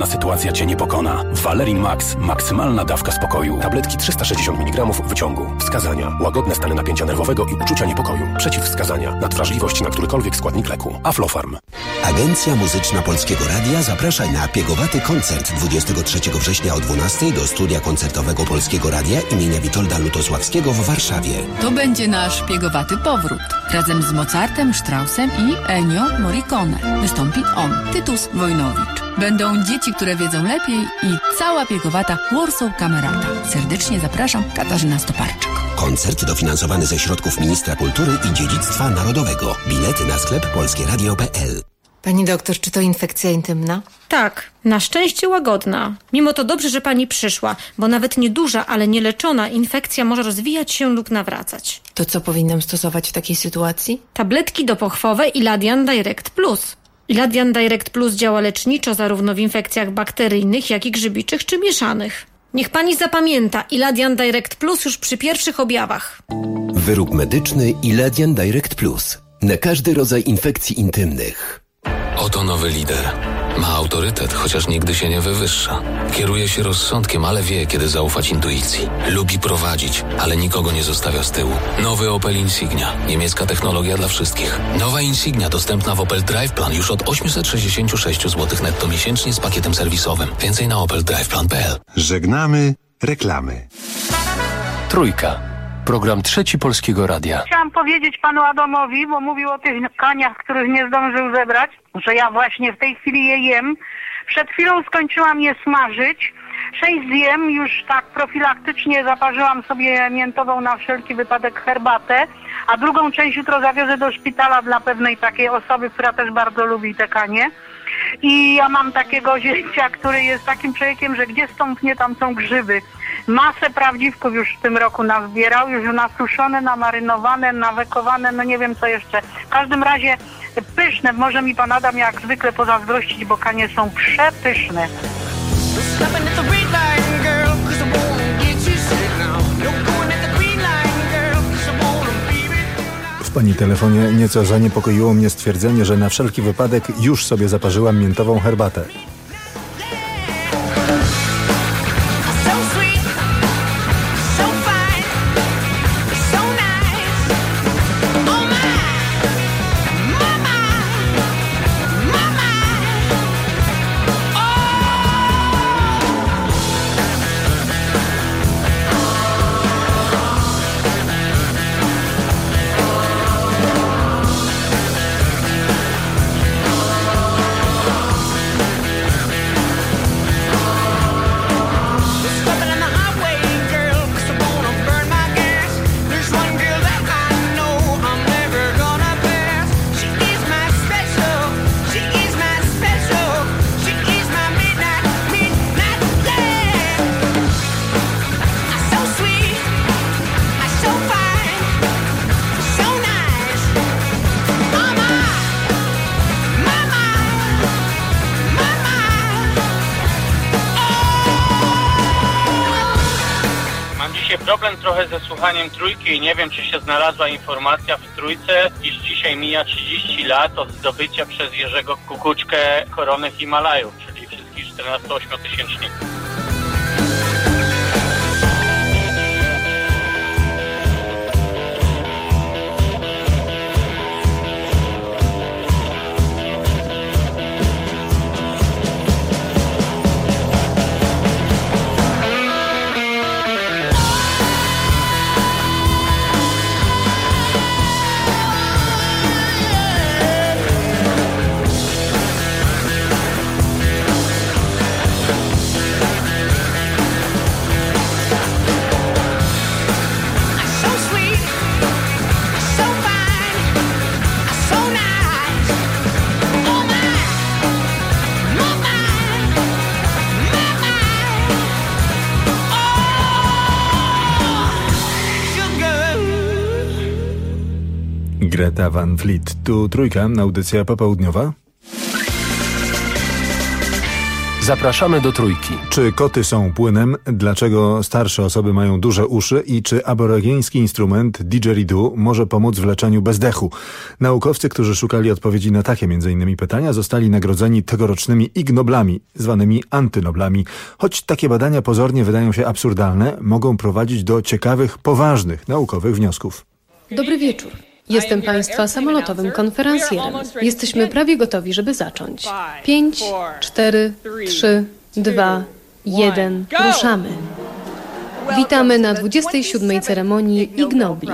sytuacja Cię nie pokona. Valerin Max. Maksymalna dawka spokoju. Tabletki 360 mg wyciągu. Wskazania. Łagodne stany napięcia nerwowego i uczucia niepokoju. Przeciwwskazania. Nadwrażliwość na którykolwiek składnik leku. Aflofarm. Agencja Muzyczna Polskiego Radia zaprasza na piegowaty koncert 23 września o 12 do studia koncertowego Polskiego Radia imienia Witolda Lutosławskiego w Warszawie. To będzie nasz piegowaty powrót. Razem z Mozartem, Straussem i Ennio Morricone. Wystąpi on, Tytus Wojnowicz. Będą dzieci, które wiedzą lepiej i cała piegowata Warsaw Kamerata. Serdecznie zapraszam, Katarzyna Stoparczyk. Koncert dofinansowany ze środków Ministra Kultury i Dziedzictwa Narodowego. Bilety na sklep polskieradio.pl. Pani doktor, czy to infekcja intymna? Tak, na szczęście łagodna. Mimo to dobrze, że pani przyszła, bo nawet nieduża, ale nieleczona infekcja może rozwijać się lub nawracać. To co powinnam stosować w takiej sytuacji? Tabletki dopochwowe Iladian Direct Plus. Iladian Direct Plus działa leczniczo zarówno w infekcjach bakteryjnych, jak i grzybiczych czy mieszanych. Niech pani zapamięta Iladian Direct Plus już przy pierwszych objawach. Wyrób medyczny Iladian Direct Plus. Na każdy rodzaj infekcji intymnych. Oto nowy lider. Ma autorytet, chociaż nigdy się nie wywyższa. Kieruje się rozsądkiem, ale wie, kiedy zaufać intuicji. Lubi prowadzić, ale nikogo nie zostawia z tyłu. Nowy Opel Insignia. Niemiecka technologia dla wszystkich. Nowa Insignia dostępna w Opel Drive Plan już od 866 zł netto miesięcznie z pakietem serwisowym. Więcej na opeldriveplan.pl. Żegnamy reklamy. Trójka. Program Trzeci Polskiego Radia. Chciałam powiedzieć panu Adamowi, bo mówił o tych kaniach, których nie zdążył zebrać, że ja właśnie w tej chwili je jem. Przed chwilą skończyłam je smażyć. 6 zjem, już tak profilaktycznie zaparzyłam sobie miętową na wszelki wypadek herbatę, a drugą część jutro zawiozę do szpitala dla pewnej takiej osoby, która też bardzo lubi te kanie. I ja mam takiego zięcia, który jest takim człowiekiem, że gdzie stąpnie, tam są grzyby. Masę prawdziwków już w tym roku nazbierał, już nasuszone, namarynowane, nawekowane, no nie wiem co jeszcze. W każdym razie pyszne, może mi pan Adam jak zwykle pozazdrościć, bo kanie są przepyszne. W pani telefonie nieco zaniepokoiło mnie stwierdzenie, że na wszelki wypadek już sobie zaparzyłam miętową herbatę. Problem trochę ze słuchaniem Trójki i nie wiem, czy się znalazła informacja w Trójce, iż dzisiaj mija 30 lat od zdobycia przez Jerzego Kukuczkę korony Himalajów, czyli wszystkich 14-8-tysięczników. Greta Van Fleet. Tu Trójka, audycja popołudniowa. Zapraszamy do Trójki. Czy koty są płynem? Dlaczego starsze osoby mają duże uszy? I czy aborygeński instrument didgeridoo może pomóc w leczeniu bezdechu? Naukowcy, którzy szukali odpowiedzi na takie m.in. pytania, zostali nagrodzeni tegorocznymi Ig Noblami, zwanymi antynoblami. Choć takie badania pozornie wydają się absurdalne, mogą prowadzić do ciekawych, poważnych naukowych wniosków. Dobry wieczór. Jestem Państwa samolotowym konferencjerem. Jesteśmy prawie gotowi, żeby zacząć. 5, 4, 3, 2, 1. Ruszamy. Witamy na 27. ceremonii Ig Nobli.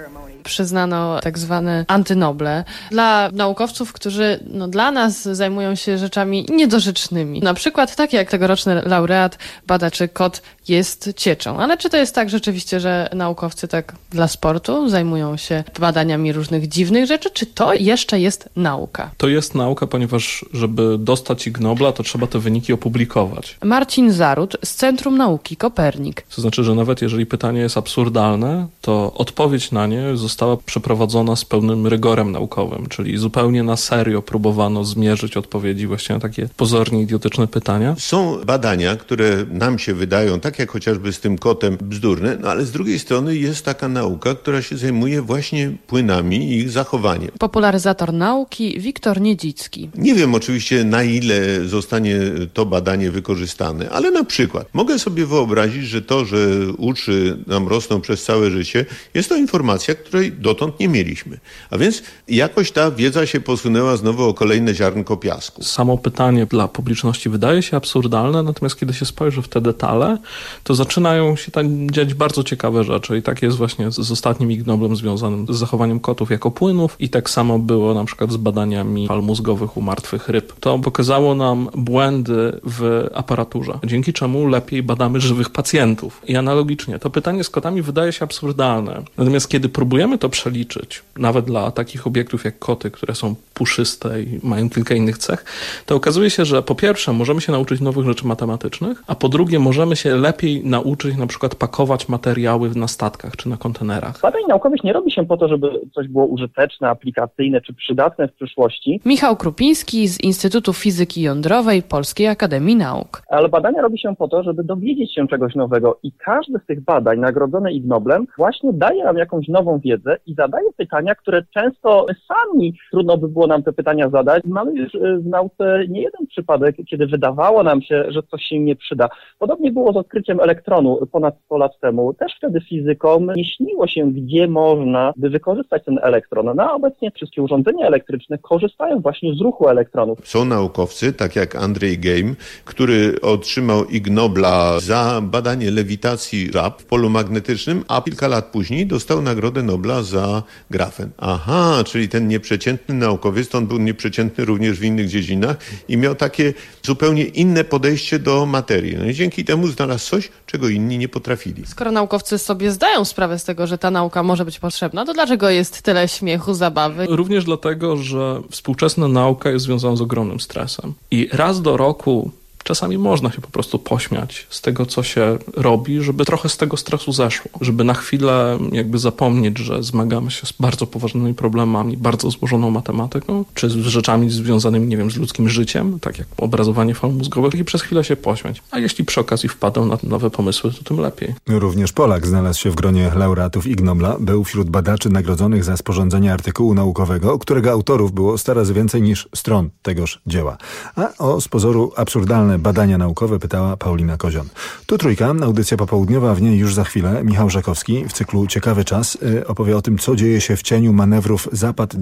Przyznano tak zwane antynoble dla naukowców, którzy dla nas zajmują się rzeczami niedorzecznymi. Na przykład tak jak tegoroczny laureat bada, czy kot jest cieczą. Ale czy to jest tak rzeczywiście, że naukowcy tak dla sportu zajmują się badaniami różnych dziwnych rzeczy, czy to jeszcze jest nauka? To jest nauka, ponieważ żeby dostać Ig Nobla, to trzeba te wyniki opublikować. Marcin Zarut z Centrum Nauki Kopernik. To znaczy, że nawet jeżeli pytanie jest absurdalne, to odpowiedź na nie została przeprowadzona z pełnym rygorem naukowym, czyli zupełnie na serio próbowano zmierzyć odpowiedzi właśnie na takie pozornie idiotyczne pytania. Są badania, które nam się wydają, tak jak chociażby z tym kotem, bzdurne, ale z drugiej strony jest taka nauka, która się zajmuje właśnie płynami i ich zachowaniem. Popularyzator nauki Wiktor Niedzicki. Nie wiem oczywiście, na ile zostanie to badanie wykorzystane, ale na przykład mogę sobie wyobrazić, że to, że uszy nam rosną przez całe życie, jest to informacja, której dotąd nie mieliśmy. A więc jakoś ta wiedza się posunęła znowu o kolejne ziarnko piasku. Samo pytanie dla publiczności wydaje się absurdalne, natomiast kiedy się spojrzy w te detale, to zaczynają się tam dziać bardzo ciekawe rzeczy. I tak jest właśnie z ostatnim Ig Noblem związanym z zachowaniem kotów jako płynów i tak samo było na przykład z badaniami fal mózgowych u martwych ryb. To pokazało nam błędy w aparaturze, dzięki czemu lepiej badamy żywych pacjentów. I analogicznie to pytanie z kotami wydaje się absurdalne. Natomiast kiedy próbujemy to przeliczyć, nawet dla takich obiektów jak koty, które są puszyste i mają kilka innych cech, to okazuje się, że po pierwsze możemy się nauczyć nowych rzeczy matematycznych, a po drugie możemy się lepiej nauczyć na przykład pakować materiały na statkach czy na kontenerach. Badań naukowych nie robi się po to, żeby coś było użyteczne, aplikacyjne czy przydatne w przyszłości. Michał Krupiński z Instytutu Fizyki Jądrowej Polskiej Akademii Nauk. Ale badania robi się po to, żeby dowiedzieć się czegoś nowego i każde z tych badań nagrodzone Ig Noblem właśnie daje nam jakąś nową wiedzę i zadaje pytania, które często sami trudno by było nam te pytania zadać. Mamy już w nauce nie jeden przypadek, kiedy wydawało nam się, że coś się nie przyda. Podobnie było z odkryciem elektronu ponad 100 lat temu. Też wtedy fizykom nie śniło się, gdzie można by wykorzystać ten elektron. No a obecnie wszystkie urządzenia elektryczne korzystają właśnie z ruchu elektronów. Są naukowcy, tak jak Andrzej Geim, który otrzymał Ig Nobla za badanie lewitacji żab w polu magnetycznym, a kilka lat później dostał Nagrodę Nobla za grafen. Aha, czyli ten nieprzeciętny naukowiec, on był nieprzeciętny również w innych dziedzinach i miał takie zupełnie inne podejście do materii. No i dzięki temu znalazł coś, czego inni nie potrafili. Skoro naukowcy sobie zdają sprawę z tego, że ta nauka może być potrzebna, to dlaczego jest tyle śmiechu, zabawy? Również dlatego, że współczesna nauka jest związana z ogromnym stresem. I raz do roku czasami można się po prostu pośmiać z tego, co się robi, żeby trochę z tego stresu zeszło. Żeby na chwilę jakby zapomnieć, że zmagamy się z bardzo poważnymi problemami, bardzo złożoną matematyką, czy z rzeczami związanymi, nie wiem, z ludzkim życiem, tak jak obrazowanie fal mózgowych i przez chwilę się pośmiać. A jeśli przy okazji wpadą na nowe pomysły, to tym lepiej. Również Polak znalazł się w gronie laureatów Ig Nobla. Był wśród badaczy nagrodzonych za sporządzenie artykułu naukowego, którego autorów było 100 razy więcej niż stron tegoż dzieła. A o z pozoru absurdalne badania naukowe pytała Paulina Kozion. Tu Trójka, audycja popołudniowa, a w niej już za chwilę Michał Żakowski w cyklu Ciekawy Czas opowie o tym, co dzieje się w cieniu manewrów Zapad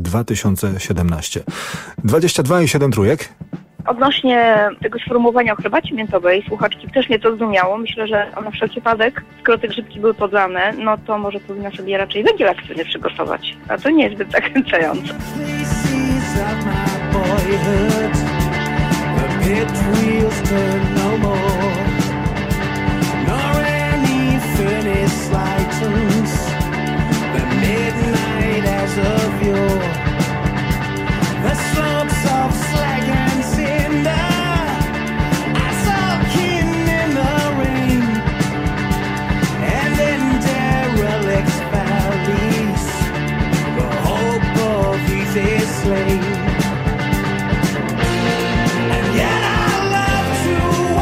2017. 22,7 trójek. Odnośnie tego sformułowania o herbacie miętowej, słuchaczki też mnie to zdumiało. Myślę, że na wszelki wypadek, skoro te grzybki były podlane, no to może powinna sobie raczej węgiel aktywny przygotować. A to nie jest zbyt zachęcające. Pit wheels turn no more, nor any furnace lightens the midnight as of yore. The slopes of slag and cinder are soaking in the rain, and in derelict valleys the hope of youth is slain. Yet I love to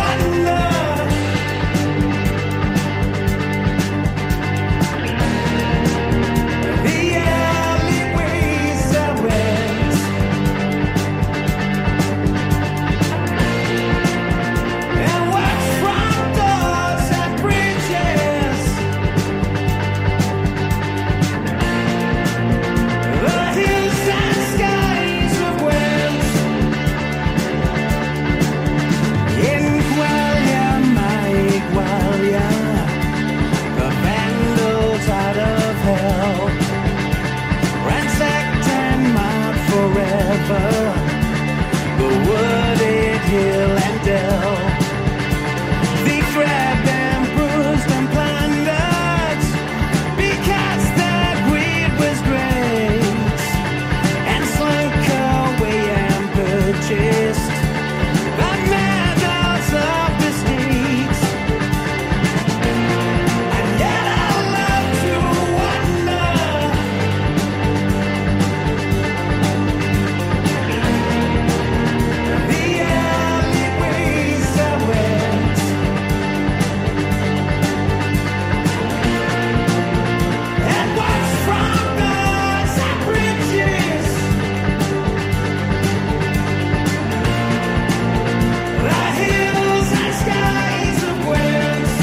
grabbed and bruised and plundered because the greed was great and slunk away and purchased the medals of the states. And yet I love to wonder the early ways I went. And what's from those bridges, the hills and skies of Wales.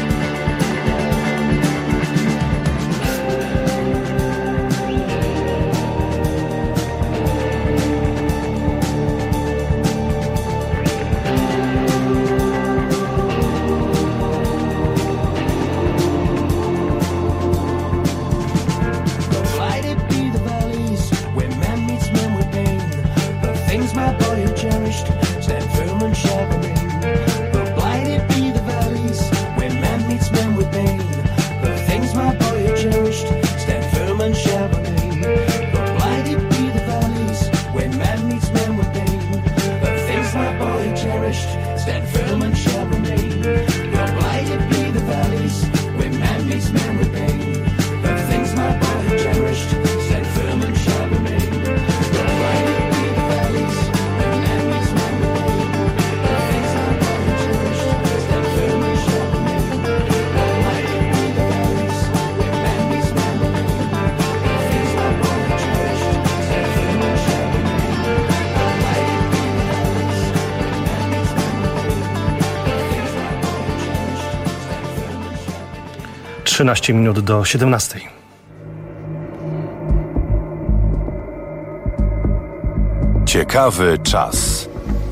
Blighted be the valleys where man meets man with pain. The things my boy had cherished stand firm and shall remain. But blighted be the valleys where man meets man with pain. The things my boy had cherished stand firm and shall remain. But blighted be the valleys where man meets man with pain. The things my boy had cherished stand firm and shall remain. But blighted be the valleys where man meets man with pain. The things my boy had cherished stand firm and shall remain. But blighted be the valleys where man meets man with pain. The things my boy had cherished stand firm and shall remain. But blighted be the valleys where man meets man with pain. The things my boy had cherished stand firm and shall remain. But blighted be the valleys where man meets man with pain. The things my boy had cherished stand firm and shall remain. 13 minut do 17. Ciekawy czas.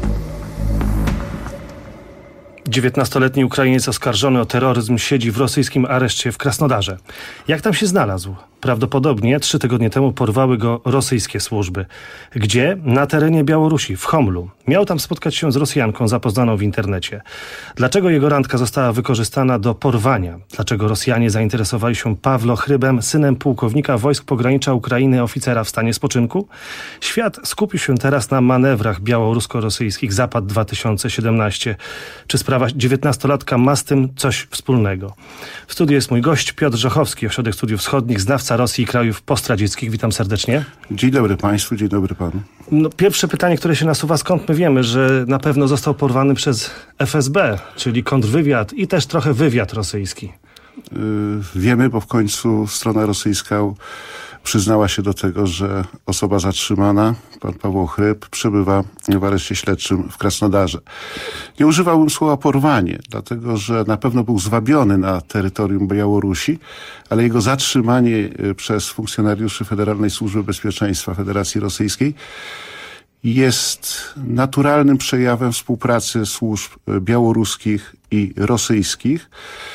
19-letni Ukrainiec oskarżony o terroryzm siedzi w rosyjskim areszcie w Krasnodarze. Jak tam się znalazł? Prawdopodobnie 3 tygodnie temu porwały go rosyjskie służby. Gdzie? Na terenie Białorusi, w Homlu. Miał tam spotkać się z Rosjanką zapoznaną w internecie. Dlaczego jego randka została wykorzystana do porwania? Dlaczego Rosjanie zainteresowali się Pawlo Chrybem, synem pułkownika wojsk pogranicza Ukrainy, oficera w stanie spoczynku? Świat skupił się teraz na manewrach białorusko-rosyjskich Zapad 2017. Czy sprawa 19-latka ma z tym coś wspólnego? W studiu jest mój gość Piotr Żochowski, Ośrodek Studiów Wschodnich, znawca Rosji i krajów postradzieckich. Witam serdecznie. Dzień dobry Państwu, dzień dobry Panu. No, pierwsze pytanie, które się nasuwa, skąd my wiemy, że na pewno został porwany przez FSB, czyli kontrwywiad i też trochę wywiad rosyjski? Wiemy, bo w końcu strona rosyjska przyznała się do tego, że osoba zatrzymana, pan Paweł Chryb, przebywa w areszcie śledczym w Krasnodarze. Nie używałbym słowa porwanie, dlatego że na pewno był zwabiony na terytorium Białorusi, ale jego zatrzymanie przez funkcjonariuszy Federalnej Służby Bezpieczeństwa Federacji Rosyjskiej jest naturalnym przejawem współpracy służb białoruskich i rosyjskich.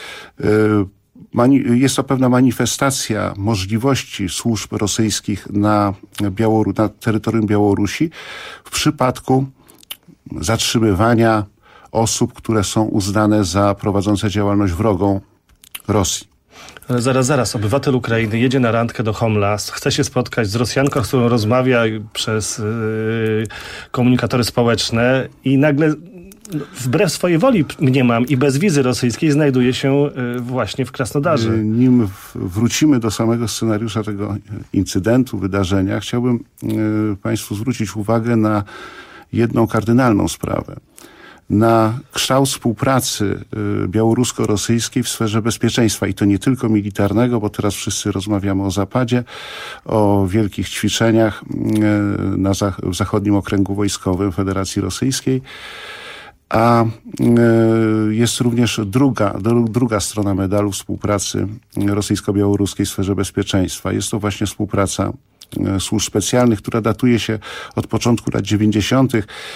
Jest to pewna manifestacja możliwości służb rosyjskich na terytorium Białorusi w przypadku zatrzymywania osób, które są uznane za prowadzące działalność wrogą Rosji. Ale zaraz. Obywatel Ukrainy jedzie na randkę do Homla, chce się spotkać z Rosjanką, z którą rozmawia przez komunikatory społeczne i nagle wbrew swojej woli mniemam i bez wizy rosyjskiej znajduje się właśnie w Krasnodarze. Nim wrócimy do samego scenariusza tego incydentu, wydarzenia, chciałbym Państwu zwrócić uwagę na jedną kardynalną sprawę. Na kształt współpracy białorusko-rosyjskiej w sferze bezpieczeństwa i to nie tylko militarnego, bo teraz wszyscy rozmawiamy o Zapadzie, o wielkich ćwiczeniach w zachodnim okręgu wojskowym Federacji Rosyjskiej, a jest również druga strona medalu współpracy rosyjsko-białoruskiej w sferze bezpieczeństwa. Jest to właśnie współpraca służb specjalnych, która datuje się od początku lat 90.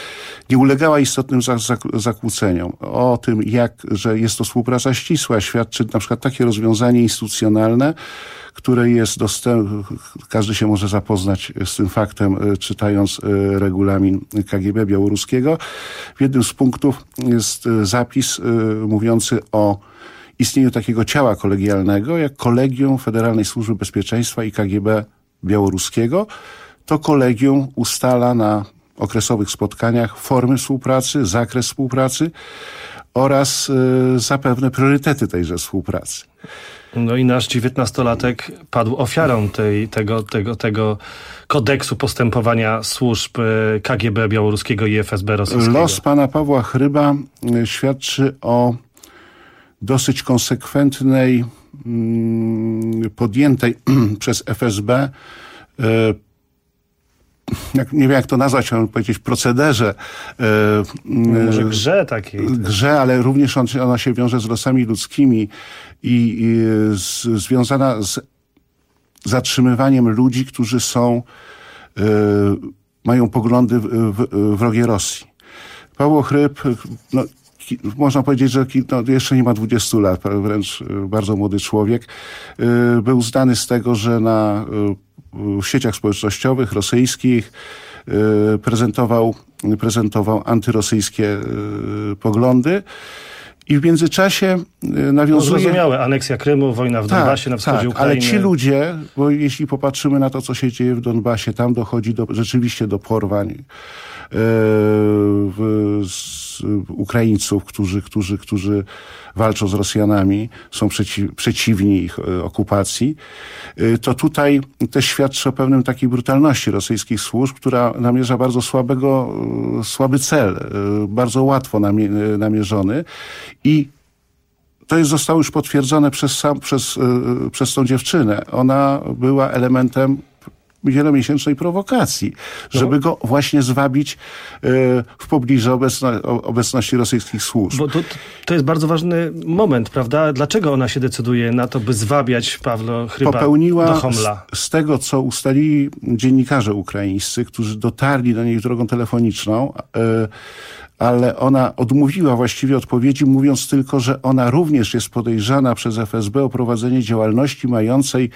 nie ulegała istotnym zakłóceniom. O tym, że jest to współpraca ścisła, świadczy na przykład takie rozwiązanie instytucjonalne, które jest dostępne, każdy się może zapoznać z tym faktem, czytając regulamin KGB białoruskiego. W jednym z punktów jest zapis mówiący o istnieniu takiego ciała kolegialnego, jak Kolegium Federalnej Służby Bezpieczeństwa i KGB białoruskiego. To kolegium ustala na okresowych spotkaniach formy współpracy, zakres współpracy oraz zapewne priorytety tejże współpracy. No i nasz 19-latek padł ofiarą tego kodeksu postępowania służb KGB białoruskiego i FSB rosyjskiego. Los pana Pawła Chryba świadczy o dosyć konsekwentnej, podjętej przez FSB, nie wiem jak to nazwać, chciałbym powiedzieć procederze. Może grze takiej. Grze, ale również ona się wiąże z losami ludzkimi i związana z zatrzymywaniem ludzi, którzy mają poglądy wrogie Rosji. Paweł Chryb, można powiedzieć, że jeszcze nie ma 20 lat, wręcz bardzo młody człowiek. Był znany z tego, że na sieciach społecznościowych rosyjskich prezentował antyrosyjskie poglądy. I w międzyczasie nawiązuje... Zrozumiałe, aneksja Krymu, wojna w Donbasie, na wschodzie Ukrainy. Ale ci ludzie, bo jeśli popatrzymy na to, co się dzieje w Donbasie, tam dochodzi rzeczywiście do porwań Ukraińców, którzy walczą z Rosjanami, są przeciwni ich okupacji, to tutaj też świadczy o pewnym takiej brutalności rosyjskich służb, która namierza bardzo słaby cel, bardzo łatwo namierzony i to zostało już potwierdzone przez tą dziewczynę. Ona była elementem wielomiesięcznej prowokacji, żeby go właśnie zwabić w pobliżu obecności rosyjskich służb. Bo to jest bardzo ważny moment, prawda? Dlaczego ona się decyduje na to, by zwabiać Pawła Chryba do Homla? Z tego, co ustalili dziennikarze ukraińscy, którzy dotarli do niej drogą telefoniczną, ale ona odmówiła właściwie odpowiedzi, mówiąc tylko, że ona również jest podejrzana przez FSB o prowadzenie działalności mającej,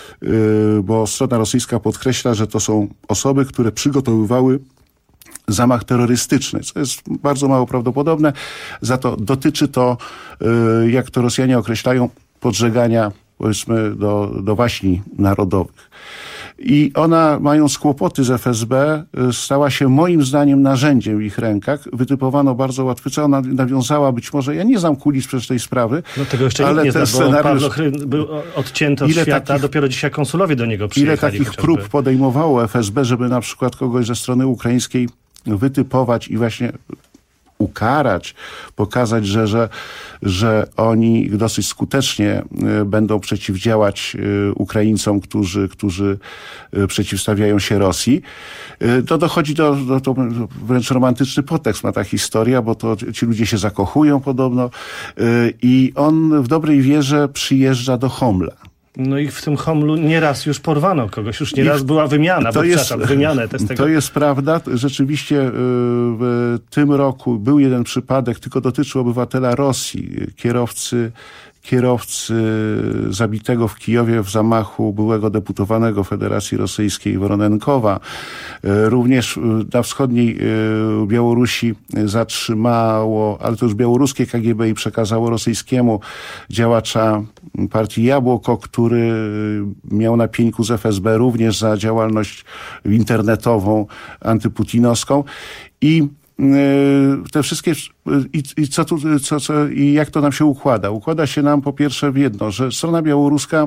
bo strona rosyjska podkreśla, że to są osoby, które przygotowywały zamach terrorystyczny, co jest bardzo mało prawdopodobne. Za to dotyczy to, jak to Rosjanie określają, podżegania, powiedzmy, do waśni narodowych. I ona, mając kłopoty z FSB, stała się moim zdaniem narzędziem w ich rękach. Wytypowano bardzo łatwiej. Ona nawiązała być może, ja nie znam kulis przecież tej sprawy. No tego jeszcze nikt nie zna, bo Paweł Chryb był odcięty od świata, dopiero dzisiaj konsulowie do niego przyjechali. Ile takich prób podejmowało FSB, żeby na przykład kogoś ze strony ukraińskiej wytypować i właśnie ukarać, pokazać, że oni dosyć skutecznie będą przeciwdziałać Ukraińcom, którzy przeciwstawiają się Rosji. To dochodzi do wręcz romantyczny podtekst ma ta historia, bo to ci ludzie się zakochują podobno i on w dobrej wierze przyjeżdża do Homla. No i w tym Homlu nieraz już porwano kogoś, już nieraz była wymiana, wymianę z tego. To jest prawda. Rzeczywiście w tym roku był jeden przypadek, tylko dotyczył obywatela Rosji, kierowcy zabitego w Kijowie w zamachu byłego deputowanego Federacji Rosyjskiej Woronenkowa. Również na wschodniej Białorusi zatrzymało, ale to już białoruskie KGB i przekazało rosyjskiemu działacza partii Jabłoko, który miał na pieńku z FSB również za działalność internetową antyputinowską. I te wszystkie i jak to nam się układa? Układa się nam po pierwsze w jedno, że strona białoruska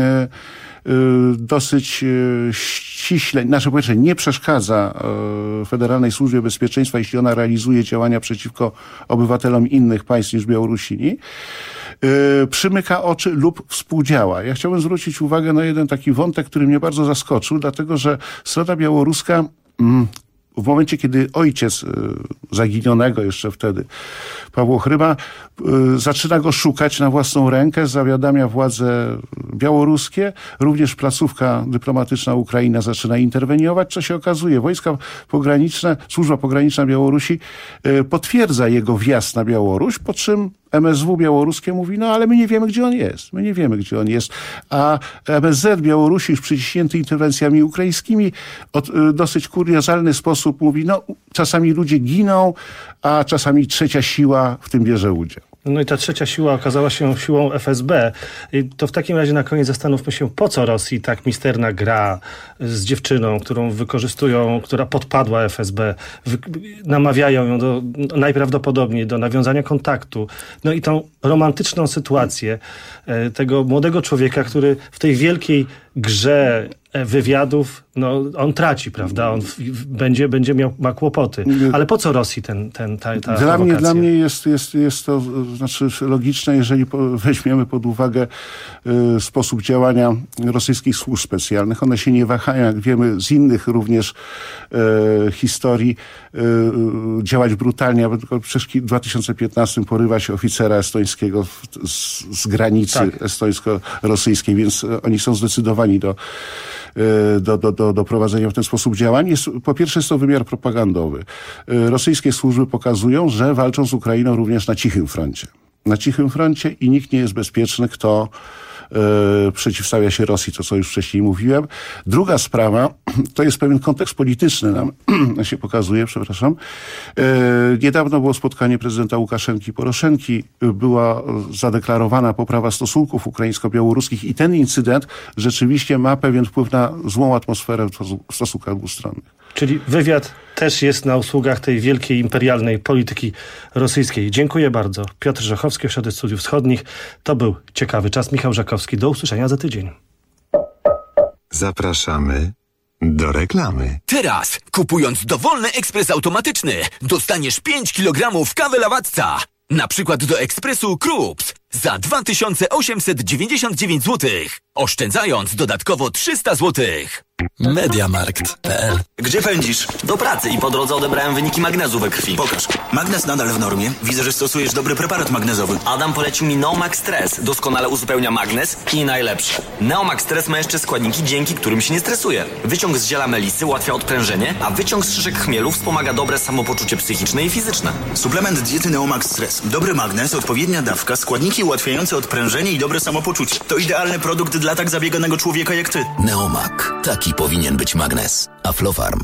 dosyć ściśle, po pierwsze nie przeszkadza Federalnej Służbie Bezpieczeństwa, jeśli ona realizuje działania przeciwko obywatelom innych państw niż Białorusini, przymyka oczy lub współdziała. Ja chciałbym zwrócić uwagę na jeden taki wątek, który mnie bardzo zaskoczył, dlatego że strona białoruska w momencie, kiedy ojciec zaginionego jeszcze wtedy, Pawła Chryba, zaczyna go szukać na własną rękę, zawiadamia władze białoruskie, również placówka dyplomatyczna Ukraina zaczyna interweniować, co się okazuje. Wojska pograniczne, służba pograniczna Białorusi potwierdza jego wjazd na Białoruś, po czym MSW białoruskie mówi, no ale my nie wiemy, gdzie on jest. My nie wiemy, gdzie on jest. A MSZ Białorusi, już przyciśnięty interwencjami ukraińskimi, dosyć kuriozalny sposób mówi, no czasami ludzie giną, a czasami trzecia siła w tym bierze udział. No i ta trzecia siła okazała się siłą FSB. I to w takim razie na koniec zastanówmy się, po co Rosji tak misterna gra z dziewczyną, którą wykorzystują, która podpadła FSB. Namawiają ją najprawdopodobniej do nawiązania kontaktu. No i tą romantyczną sytuację tego młodego człowieka, który w tej wielkiej grze wywiadów, no on traci, prawda? On ma kłopoty. Ale po co Rosji ta Dla mnie jest to znaczy logiczne, jeżeli weźmiemy pod uwagę sposób działania rosyjskich służb specjalnych. One się nie wahają, jak wiemy z innych również historii, działać brutalnie. Tylko przecież w 2015 porywa się oficera estońskiego z granicy estońsko-rosyjskiej, więc oni są zdecydowani do prowadzenia w ten sposób działań. Po pierwsze jest to wymiar propagandowy. Rosyjskie służby pokazują, że walczą z Ukrainą również na cichym froncie. Na cichym froncie i nikt nie jest bezpieczny, kto przeciwstawia się Rosji, to co już wcześniej mówiłem. Druga sprawa, to jest pewien kontekst polityczny nam się pokazuje, Niedawno było spotkanie prezydenta Łukaszenki i Poroszenki. Była zadeklarowana poprawa stosunków ukraińsko-białoruskich i ten incydent rzeczywiście ma pewien wpływ na złą atmosferę w stosunkach dwustronnych. Czyli wywiad też jest na usługach tej wielkiej imperialnej polityki rosyjskiej. Dziękuję bardzo. Piotr Żachowski, Ośrodek Studiów Wschodnich. To był ciekawy czas. Michał Żakowski. Do usłyszenia za tydzień. Zapraszamy do reklamy. Teraz, kupując dowolny ekspres automatyczny, dostaniesz 5 kg kawy Lawatca. Na przykład do ekspresu Krups za 2899 zł. Oszczędzając dodatkowo 300 zł. Mediamarkt.pl. Gdzie pędzisz? Do pracy i po drodze odebrałem wyniki magnezu we krwi. Pokaż. Magnez nadal w normie. Widzę, że stosujesz dobry preparat magnezowy. Adam polecił mi Neomax Stress. Doskonale uzupełnia magnez i najlepsze. Neomax Stress ma jeszcze składniki, dzięki którym się nie stresuje. Wyciąg z ziela melisy ułatwia odprężenie, a wyciąg z szyszek chmielu wspomaga dobre samopoczucie psychiczne i fizyczne. Suplement diety Neomax Stress. Dobry magnez, odpowiednia dawka, składniki ułatwiające odprężenie i dobre samopoczucie. To idealny produkt dla tak zabieganego człowieka jak ty. Neomak. Taki powinien być magnes. Aflofarm.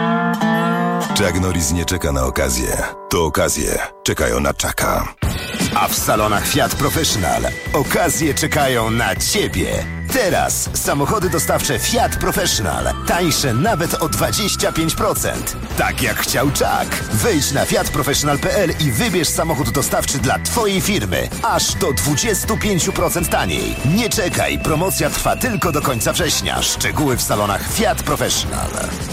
Chuck Norris nie czeka na okazję. To okazje czekają na Chucka. A w salonach Fiat Professional okazje czekają na Ciebie. Teraz samochody dostawcze Fiat Professional. Tańsze nawet o 25%. Tak jak chciał Chuck. Wejdź na fiatprofessional.pl i wybierz samochód dostawczy dla Twojej firmy. Aż do 25% taniej. Nie czekaj, promocja trwa tylko do końca września. Szczegóły w salonach Fiat Professional.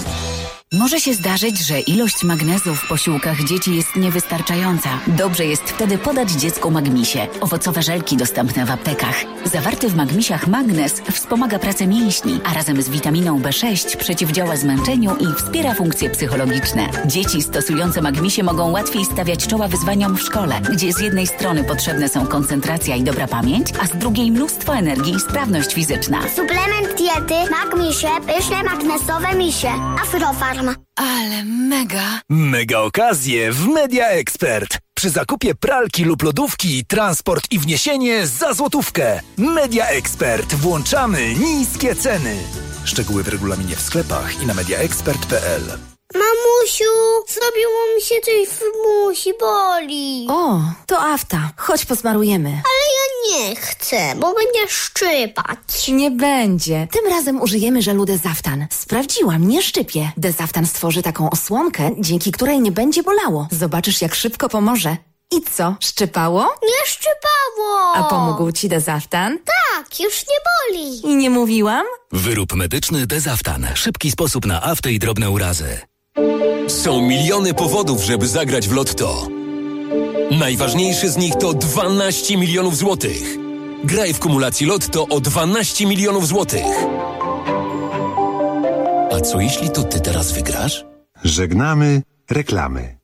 Może się zdarzyć, że ilość magnezu w posiłkach dzieci jest niewystarczająca. Dobrze jest wtedy podać dziecku Magmisie. Owocowe żelki dostępne w aptekach. Zawarty w Magmisiach magnez wspomaga pracę mięśni, a razem z witaminą B6 przeciwdziała zmęczeniu i wspiera funkcje psychologiczne. Dzieci stosujące Magmisie mogą łatwiej stawiać czoła wyzwaniom w szkole, gdzie z jednej strony potrzebne są koncentracja i dobra pamięć, a z drugiej mnóstwo energii i sprawność fizyczna. Suplement diety Magmisie, pyszne magnesowe misie. Aflofarm. Ale mega! Mega okazje w Media Expert. Przy zakupie pralki lub lodówki, transport i wniesienie za złotówkę. Media Expert. Włączamy niskie ceny. Szczegóły w regulaminie w sklepach i na mediaexpert.pl. Mamusiu, zrobiło mi się coś w musi, boli. O, to afta. Chodź posmarujemy. Ale ja nie chcę, bo będzie szczypać. Nie będzie. Tym razem użyjemy żelu Dezaftan. Sprawdziłam, nie szczypie. Dezaftan stworzy taką osłonkę, dzięki której nie będzie bolało. Zobaczysz, jak szybko pomoże. I co, szczypało? Nie szczypało. A pomógł ci Dezaftan? Tak, już nie boli. I nie mówiłam? Wyrób medyczny Dezaftan. Szybki sposób na aftę i drobne urazy. Są miliony powodów, żeby zagrać w Lotto. Najważniejszy z nich to 12 milionów złotych. Graj w kumulacji Lotto o 12 milionów złotych. A co jeśli to ty teraz wygrasz? Żegnamy reklamy.